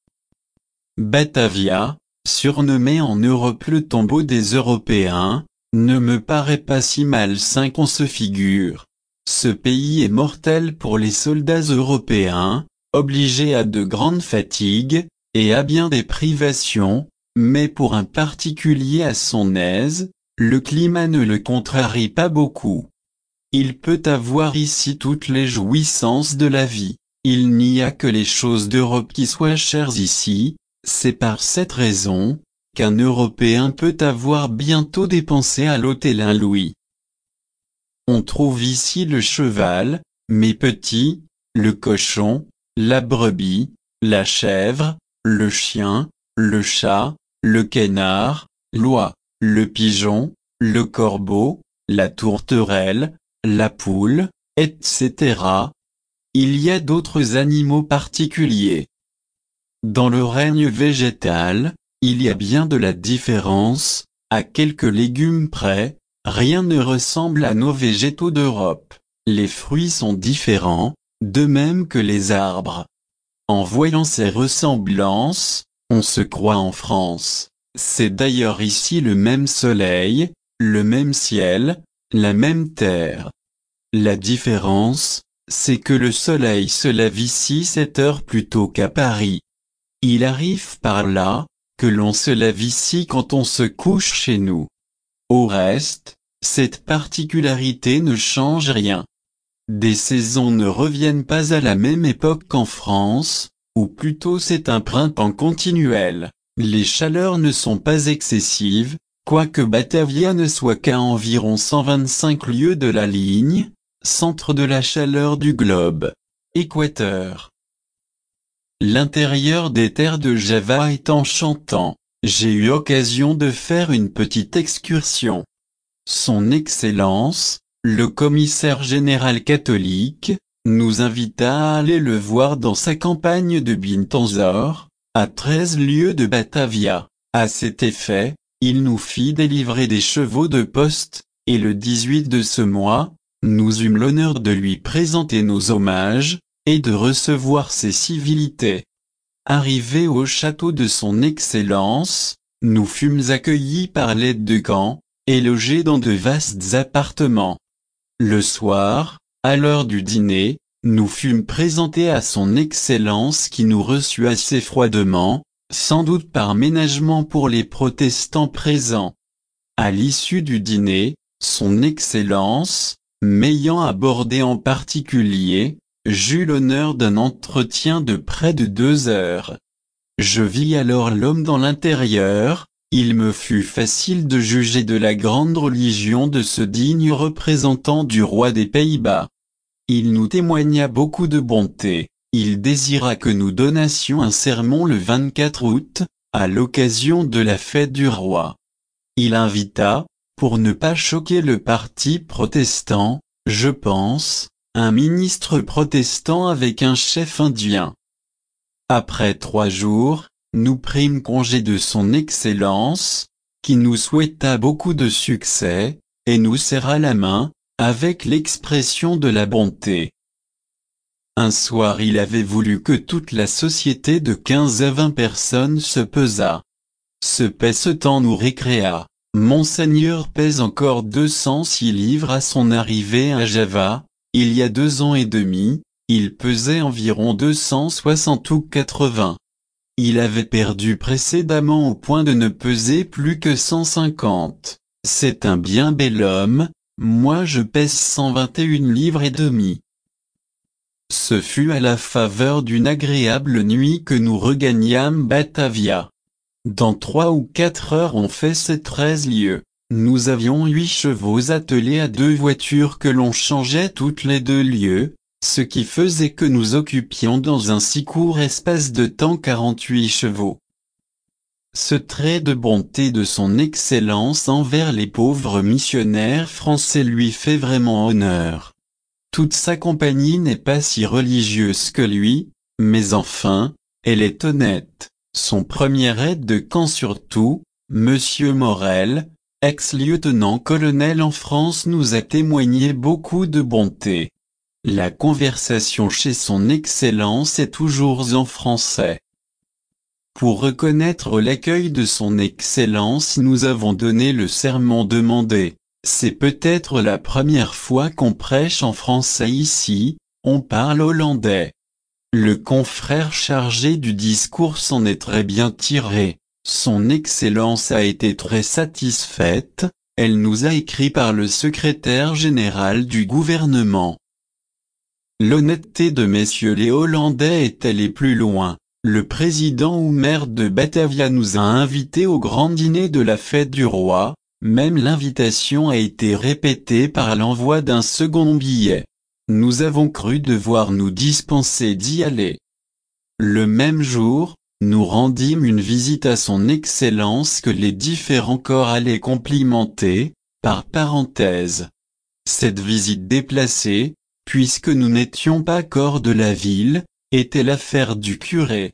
Batavia, surnommé en Europe le tombeau des Européens, ne me paraît pas si malsain qu'on se figure. Ce pays est mortel pour les soldats européens, obligés à de grandes fatigues, et à bien des privations, mais pour un particulier à son aise, le climat ne le contrarie pas beaucoup. Il peut avoir ici toutes les jouissances de la vie. Il n'y a que les choses d'Europe qui soient chères ici. C'est par cette raison qu'un Européen peut avoir bientôt dépensé à l'hôtel un louis. On trouve ici le cheval, mais petit, le cochon, la brebis, la chèvre, le chien, le chat, le canard, l'oie, le pigeon, le corbeau, la tourterelle, la poule, etc. Il y a d'autres animaux particuliers. Dans le règne végétal, il y a bien de la différence, à quelques légumes près, rien ne ressemble à nos végétaux d'Europe. Les fruits sont différents, de même que les arbres. En voyant ces ressemblances, on se croit en France. C'est d'ailleurs ici le même soleil, le même ciel, la même terre. La différence, c'est que le soleil se lève ici 7 heures plus tôt qu'à Paris. Il arrive par là, que l'on se lève ici quand on se couche chez nous. Au reste, cette particularité ne change rien. Des saisons ne reviennent pas à la même époque qu'en France, ou plutôt c'est un printemps continuel. Les chaleurs ne sont pas excessives, quoique Batavia ne soit qu'à environ 125 lieues de la ligne, centre de la chaleur du globe. Équateur. L'intérieur des terres de Java est enchantant. J'ai eu occasion de faire une petite excursion. Son Excellence, le commissaire général catholique, nous invita à aller le voir dans sa campagne de Bintanzor, à 13 lieues de Batavia. À cet effet, il nous fit délivrer des chevaux de poste, et le 18 de ce mois, nous eûmes l'honneur de lui présenter nos hommages, et de recevoir ses civilités. Arrivés au château de son Excellence, nous fûmes accueillis par l'aide de camp, et logés dans de vastes appartements. Le soir, à l'heure du dîner, nous fûmes présentés à son Excellence qui nous reçut assez froidement, sans doute par ménagement pour les protestants présents. À l'issue du dîner, son Excellence, m'ayant abordé en particulier, j'eus l'honneur d'un entretien de près de 2 heures. Je vis alors l'homme dans l'intérieur, il me fut facile de juger de la grande religion de ce digne représentant du roi des Pays-Bas. Il nous témoigna beaucoup de bonté, il désira que nous donnassions un sermon le 24 août, à l'occasion de la fête du roi. Il invita, pour ne pas choquer le parti protestant, je pense, un ministre protestant avec un chef indien. Après 3 jours, nous prîmes congé de son Excellence, qui nous souhaita beaucoup de succès, et nous serra la main, avec l'expression de la bonté. Un soir il avait voulu que toute la société de 15 à 20 personnes se pesât. Ce passe-temps nous récréa. Monseigneur pèse encore 206 livres à son arrivée à Java. Il y a 2 ans et demi, il pesait environ 260 ou 80. Il avait perdu précédemment au point de ne peser plus que 150. C'est un bien bel homme, moi je pèse 121 livres et demie. Ce fut à la faveur d'une agréable nuit que nous regagnâmes Batavia. Dans 3 ou 4 heures on fait ces 13 lieues. Nous avions 8 chevaux attelés à 2 voitures que l'on changeait toutes les 2 lieues, ce qui faisait que nous occupions dans un si court espace de temps 48 chevaux. Ce trait de bonté de son Excellence envers les pauvres missionnaires français lui fait vraiment honneur. Toute sa compagnie n'est pas si religieuse que lui, mais enfin, elle est honnête. Son premier aide de camp surtout, Monsieur Morel, ex-lieutenant-colonel en France, nous a témoigné beaucoup de bonté. La conversation chez son Excellence est toujours en français. Pour reconnaître l'accueil de son Excellence, nous avons donné le sermon demandé. C'est peut-être la première fois qu'on prêche en français ici, on parle hollandais. Le confrère chargé du discours s'en est très bien tiré. Son Excellence a été très satisfaite, elle nous a écrit par le secrétaire général du gouvernement. L'honnêteté de messieurs les Hollandais est allée plus loin. Le président ou maire de Batavia nous a invités au grand dîner de la fête du roi. Même l'invitation a été répétée par l'envoi d'un second billet. Nous avons cru devoir nous dispenser d'y aller. Le même jour, nous rendîmes une visite à son Excellence que les différents corps allaient complimenter, par parenthèse. Cette visite déplacée, puisque nous n'étions pas corps de la ville, était l'affaire du curé.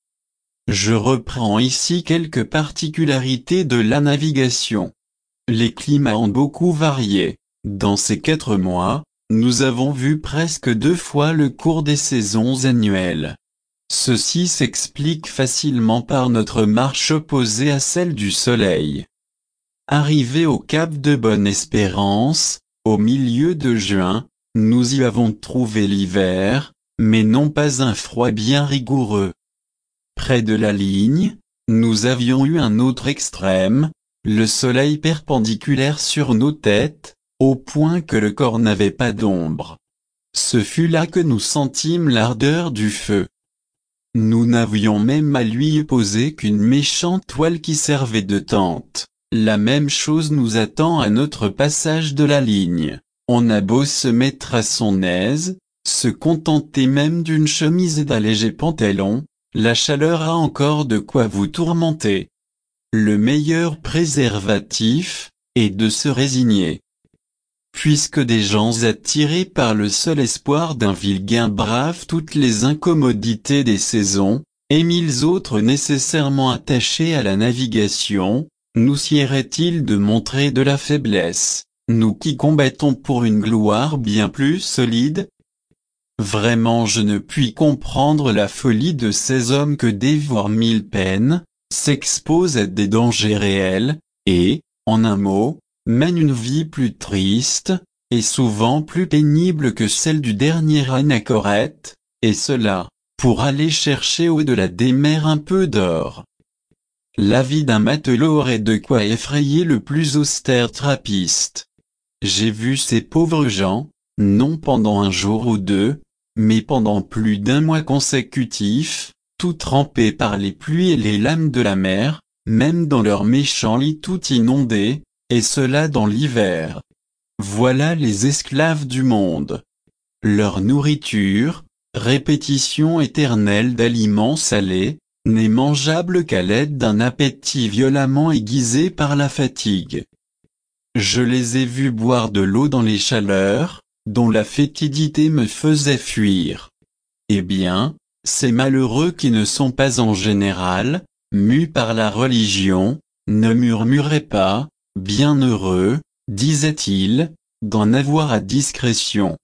Je reprends ici quelques particularités de la navigation. Les climats ont beaucoup varié. Dans ces 4 mois, nous avons vu presque 2 fois le cours des saisons annuelles. Ceci s'explique facilement par notre marche opposée à celle du soleil. Arrivés au cap de Bonne-Espérance, au milieu de juin, nous y avons trouvé l'hiver, mais non pas un froid bien rigoureux. Près de la ligne, nous avions eu un autre extrême, le soleil perpendiculaire sur nos têtes, au point que le corps n'avait pas d'ombre. Ce fut là que nous sentîmes l'ardeur du feu. Nous n'avions même à lui poser qu'une méchante toile qui servait de tente. La même chose nous attend à notre passage de la ligne. On a beau se mettre à son aise, se contenter même d'une chemise et d'allégés pantalons, la chaleur a encore de quoi vous tourmenter. Le meilleur préservatif est de se résigner. Puisque des gens attirés par le seul espoir d'un vil gain bravent toutes les incommodités des saisons, et 1000 autres nécessairement attachés à la navigation, nous siérait-il de montrer de la faiblesse, nous qui combattons pour une gloire bien plus solide? Vraiment je ne puis comprendre la folie de ces hommes que dévorent 1000 peines, s'exposent à des dangers réels, et, en un mot, mènent une vie plus triste, et souvent plus pénible que celle du dernier anachorète, et cela, pour aller chercher au-delà des mers un peu d'or. La vie d'un matelot aurait de quoi effrayer le plus austère trappiste. J'ai vu ces pauvres gens, non pendant un jour ou 2, mais pendant plus d'1 mois consécutif, tout trempés par les pluies et les lames de la mer, même dans leurs méchants lits tout inondés, et cela dans l'hiver. Voilà les esclaves du monde. Leur nourriture, répétition éternelle d'aliments salés, n'est mangeable qu'à l'aide d'un appétit violemment aiguisé par la fatigue. Je les ai vus boire de l'eau dans les chaleurs, dont la fétidité me faisait fuir. Eh bien, ces malheureux qui ne sont pas en général, mus par la religion, ne murmuraient pas, bienheureux, disait-il, d'en avoir à discrétion.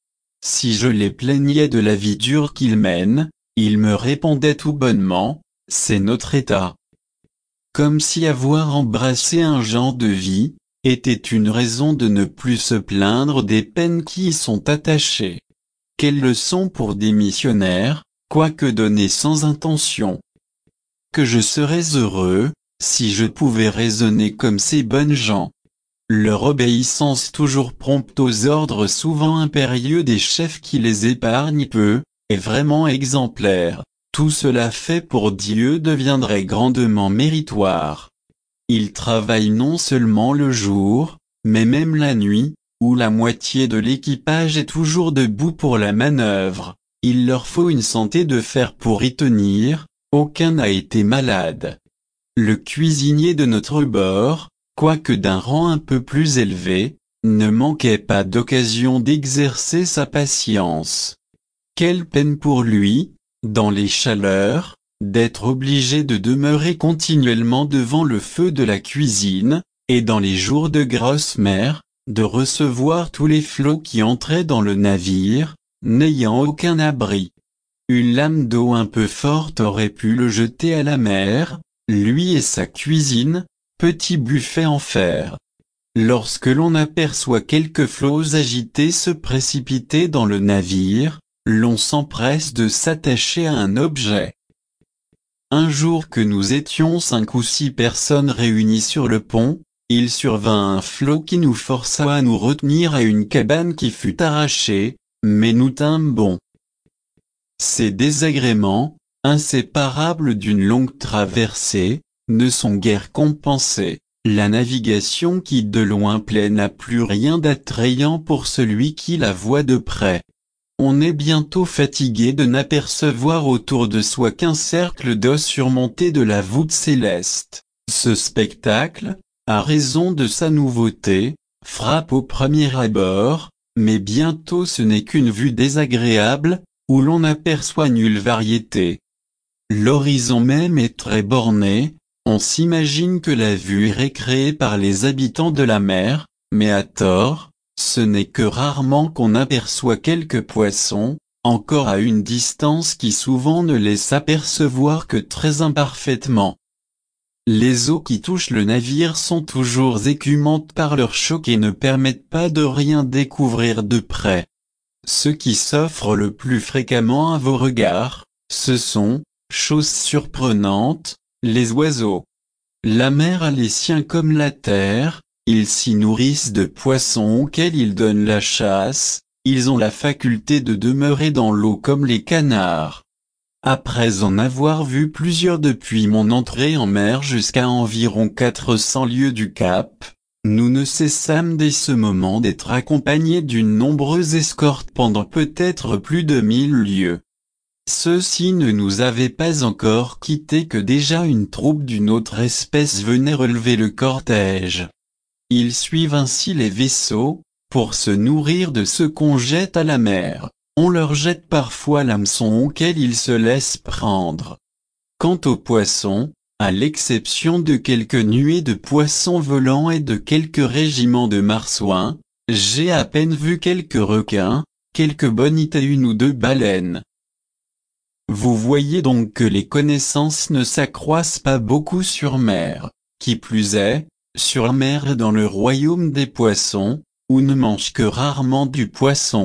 Si je les plaignais de la vie dure qu'ils mènent, ils me répondaient tout bonnement, c'est notre état. Comme si avoir embrassé un genre de vie, était une raison de ne plus se plaindre des peines qui y sont attachées. Quelle leçon pour des missionnaires, quoique donnée sans intention. Que je serais heureux, si je pouvais raisonner comme ces bonnes gens. leur obéissance toujours prompte aux ordres souvent impérieux des chefs qui les épargnent peu, est vraiment exemplaire. Tout cela fait pour Dieu deviendrait grandement méritoire. Ils travaillent non seulement le jour, mais même la nuit, où la moitié de l'équipage est toujours debout pour la manœuvre. Il leur faut une santé de fer pour y tenir, aucun n'a été malade. Le cuisinier de notre bord, quoique d'un rang un peu plus élevé, ne manquait pas d'occasion d'exercer sa patience. Quelle peine pour lui, dans les chaleurs, d'être obligé de demeurer continuellement devant le feu de la cuisine, et dans les jours de grosse mer, de recevoir tous les flots qui entraient dans le navire, n'ayant aucun abri. Une lame d'eau un peu forte aurait pu le jeter à la mer, lui et sa cuisine, petit buffet en fer. Lorsque l'on aperçoit quelques flots agités se précipiter dans le navire, l'on s'empresse de s'attacher à un objet. Un jour que nous étions 5 ou 6 personnes réunies sur le pont, il survint un flot qui nous força à nous retenir à une cabane qui fut arrachée, mais nous tînmes bon. Ces désagréments, inséparables d'une longue traversée, ne sont guère compensés. La navigation qui de loin plaît n'a plus rien d'attrayant pour celui qui la voit de près. On est bientôt fatigué de n'apercevoir autour de soi qu'un cercle d'os surmonté de la voûte céleste. Ce spectacle, à raison de sa nouveauté, frappe au premier abord, mais bientôt ce n'est qu'une vue désagréable, où l'on n'aperçoit nulle variété. L'horizon même est très borné, on s'imagine que la vue est récréée par les habitants de la mer, mais à tort, ce n'est que rarement qu'on aperçoit quelques poissons, encore à une distance qui souvent ne laisse apercevoir que très imparfaitement. Les eaux qui touchent le navire sont toujours écumantes par leur choc et ne permettent pas de rien découvrir de près. Ce qui s'offre le plus fréquemment à vos regards, ce sont, chose surprenante, les oiseaux. La mer a les siens comme la terre, ils s'y nourrissent de poissons auxquels ils donnent la chasse, ils ont la faculté de demeurer dans l'eau comme les canards. Après en avoir vu plusieurs depuis mon entrée en mer jusqu'à environ 400 lieues du Cap, nous ne cessâmes dès ce moment d'être accompagnés d'une nombreuse escorte pendant peut-être plus de 1000 lieues. Ceux-ci ne nous avaient pas encore quittés que déjà une troupe d'une autre espèce venait relever le cortège. Ils suivent ainsi les vaisseaux, pour se nourrir de ce qu'on jette à la mer. On leur jette parfois l'hameçon auquel ils se laissent prendre. Quant aux poissons, à l'exception de quelques nuées de poissons volants et de quelques régiments de marsouins, j'ai à peine vu quelques requins, quelques bonites et une ou deux baleines. Vous voyez donc que les connaissances ne s'accroissent pas beaucoup sur mer, qui plus est, sur mer et dans le royaume des poissons, où ne mange que rarement du poisson.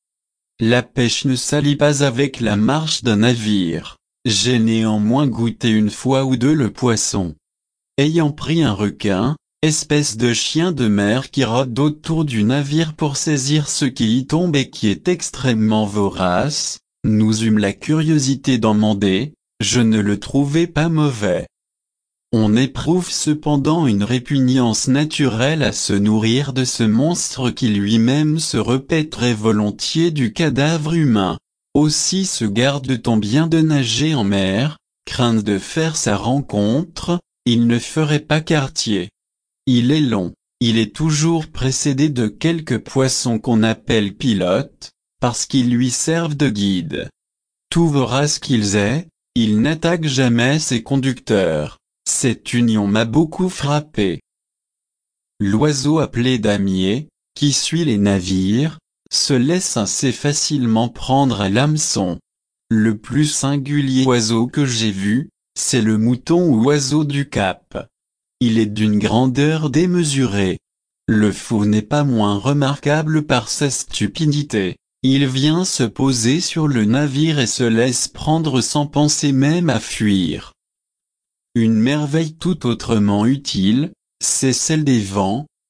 La pêche ne s'allie pas avec la marche d'un navire. J'ai néanmoins goûté une fois ou deux le poisson. Ayant pris un requin, espèce de chien de mer qui rôde autour du navire pour saisir ce qui y tombe et qui est extrêmement vorace, nous eûmes la curiosité d'en mander, je ne le trouvais pas mauvais. On éprouve cependant une répugnance naturelle à se nourrir de ce monstre qui lui-même se repaît très volontiers du cadavre humain. Aussi se garde-t-on bien de nager en mer, crainte de faire sa rencontre, il ne ferait pas quartier. Il est long, il est toujours précédé de quelques poissons qu'on appelle pilotes, parce qu'ils lui servent de guide. Tout vorace qu'ils aient, il n'attaque jamais ses conducteurs. Cette union m'a beaucoup frappé. L'oiseau appelé damier, qui suit les navires, se laisse assez facilement prendre à l'hameçon. Le plus singulier oiseau que j'ai vu, c'est le mouton ou oiseau du Cap. Il est d'une grandeur démesurée. Le faux n'est pas moins remarquable par sa stupidité. Il vient se poser sur le navire et se laisse prendre sans penser même à fuir. Une merveille tout autrement utile, c'est celle des vents.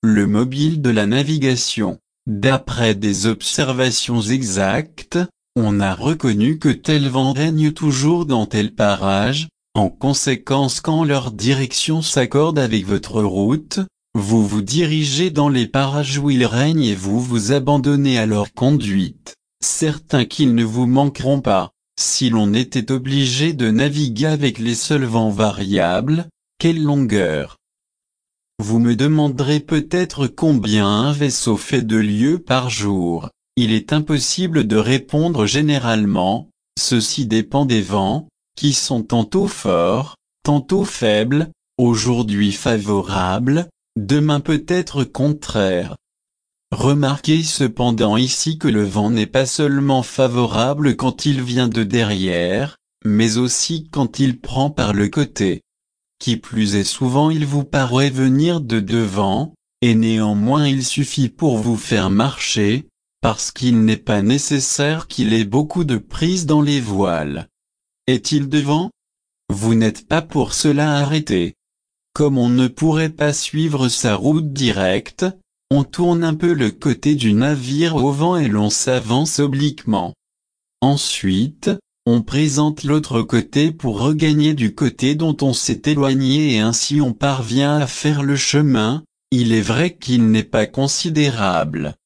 le mobile de la navigation. D'après des observations exactes, on a reconnu que tel vent règne toujours dans tel parage. En conséquence, quand leur direction s'accorde avec votre route, vous vous dirigez dans les parages où ils règnent et vous vous abandonnez à leur conduite, certains qu'ils ne vous manqueront pas. Si l'on était obligé de naviguer avec les seuls vents variables, quelle longueur? Vous me demanderez peut-être combien un vaisseau fait de lieues par jour. Il est impossible de répondre généralement, ceci dépend des vents, qui sont tantôt forts, tantôt faibles, aujourd'hui favorables, demain peut-être contraires. Remarquez cependant ici que le vent n'est pas seulement favorable quand il vient de derrière, mais aussi quand il prend par le côté. Qui plus est, souvent il vous paraît venir de devant, et néanmoins il suffit pour vous faire marcher, parce qu'il n'est pas nécessaire qu'il ait beaucoup de prise dans les voiles. Est-il devant? Vous n'êtes pas pour cela arrêté. Comme on ne pourrait pas suivre sa route directe, on tourne un peu le côté du navire au vent et l'on s'avance obliquement. Ensuite, on présente l'autre côté pour regagner du côté dont on s'est éloigné et ainsi on parvient à faire le chemin. Il est vrai qu'il n'est pas considérable.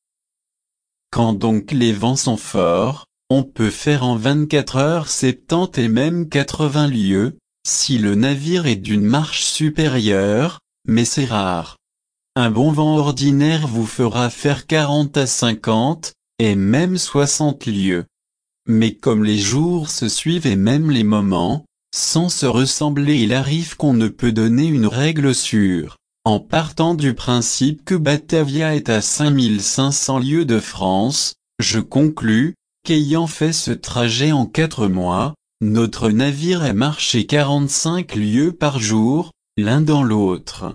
Quand donc les vents sont forts, on peut faire en 24 heures 70 et même 80 lieues, si le navire est d'une marche supérieure, mais c'est rare. Un bon vent ordinaire vous fera faire 40 à 50, et même 60 lieues. Mais comme les jours se suivent et même les moments, sans se ressembler, il arrive qu'on ne peut donner une règle sûre. En partant du principe que Batavia est à 5500 lieues de France, je conclus, qu'ayant fait ce trajet en 4 mois, notre navire a marché 45 lieues par jour, l'un dans l'autre.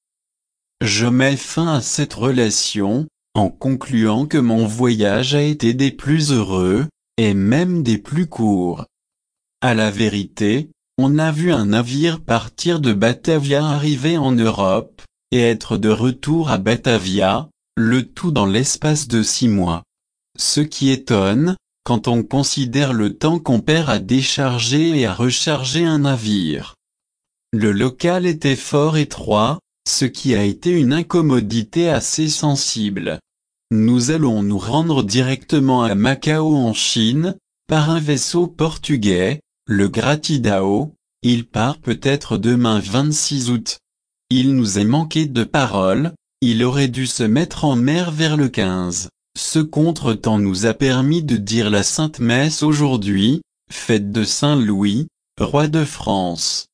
Je mets fin à cette relation, en concluant que mon voyage a été des plus heureux, et même des plus courts. À la vérité, on a vu un navire partir de Batavia arriver en Europe, et être de retour à Batavia, le tout dans l'espace de 6 mois. Ce qui étonne, quand on considère le temps qu'on perd à décharger et à recharger un navire. Le local était fort étroit, ce qui a été une incommodité assez sensible. Nous allons nous rendre directement à Macao en Chine, par un vaisseau portugais, le Gratidao. Il part peut-être demain 26 août. Il nous est manqué de parole, il aurait dû se mettre en mer vers le 15. Ce contretemps nous a permis de dire la Sainte Messe aujourd'hui, fête de Saint-Louis, roi de France.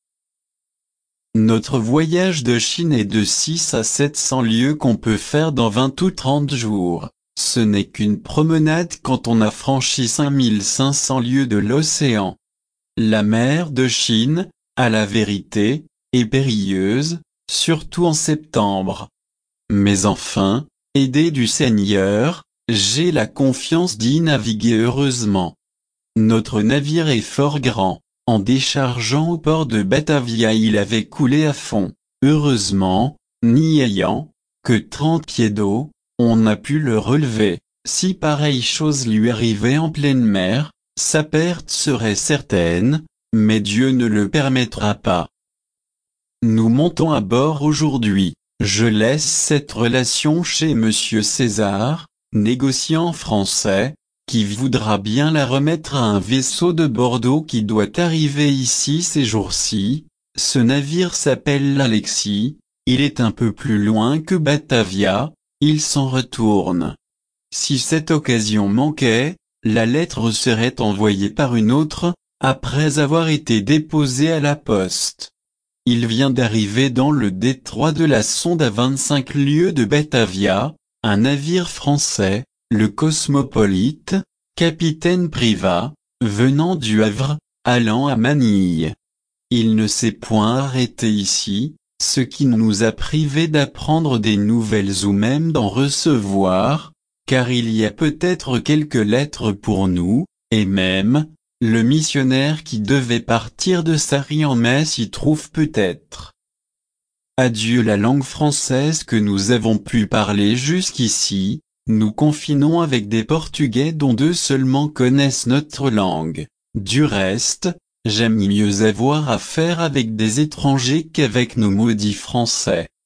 Notre voyage de Chine est de 6 à 700 lieues qu'on peut faire dans 20 ou 30 jours. Ce n'est qu'une promenade quand on a franchi 5500 lieues de l'océan. La mer de Chine, à la vérité, est périlleuse, surtout en septembre. Mais enfin, aidé du Seigneur, j'ai la confiance d'y naviguer heureusement. Notre navire est fort grand. En déchargeant au port de Batavia, il avait coulé à fond. Heureusement, n'y ayant que 30 pieds d'eau, on a pu le relever. Si pareille chose lui arrivait en pleine mer, sa perte serait certaine, mais Dieu ne le permettra pas. Nous montons à bord aujourd'hui. Je laisse cette relation chez Monsieur César, négociant français, qui voudra bien la remettre à un vaisseau de Bordeaux qui doit arriver ici ces jours-ci. Ce navire s'appelle l'Alexis, il est un peu plus loin que Batavia, il s'en retourne. Si cette occasion manquait, la lettre serait envoyée par une autre, après avoir été déposée à la poste. Il vient d'arriver dans le détroit de la Sonde à 25 lieues de Batavia, un navire français, le Cosmopolite, capitaine Privat, venant du Havre, allant à Manille. Il ne s'est point arrêté ici, ce qui nous a privés d'apprendre des nouvelles ou même d'en recevoir, car il y a peut-être quelques lettres pour nous, et même, le missionnaire qui devait partir de Sarri en mai s'y trouve peut-être. Adieu la langue française que nous avons pu parler jusqu'ici, nous confinons avec des Portugais dont 2 seulement connaissent notre langue. Du reste, j'aime mieux avoir affaire avec des étrangers qu'avec nos maudits Français.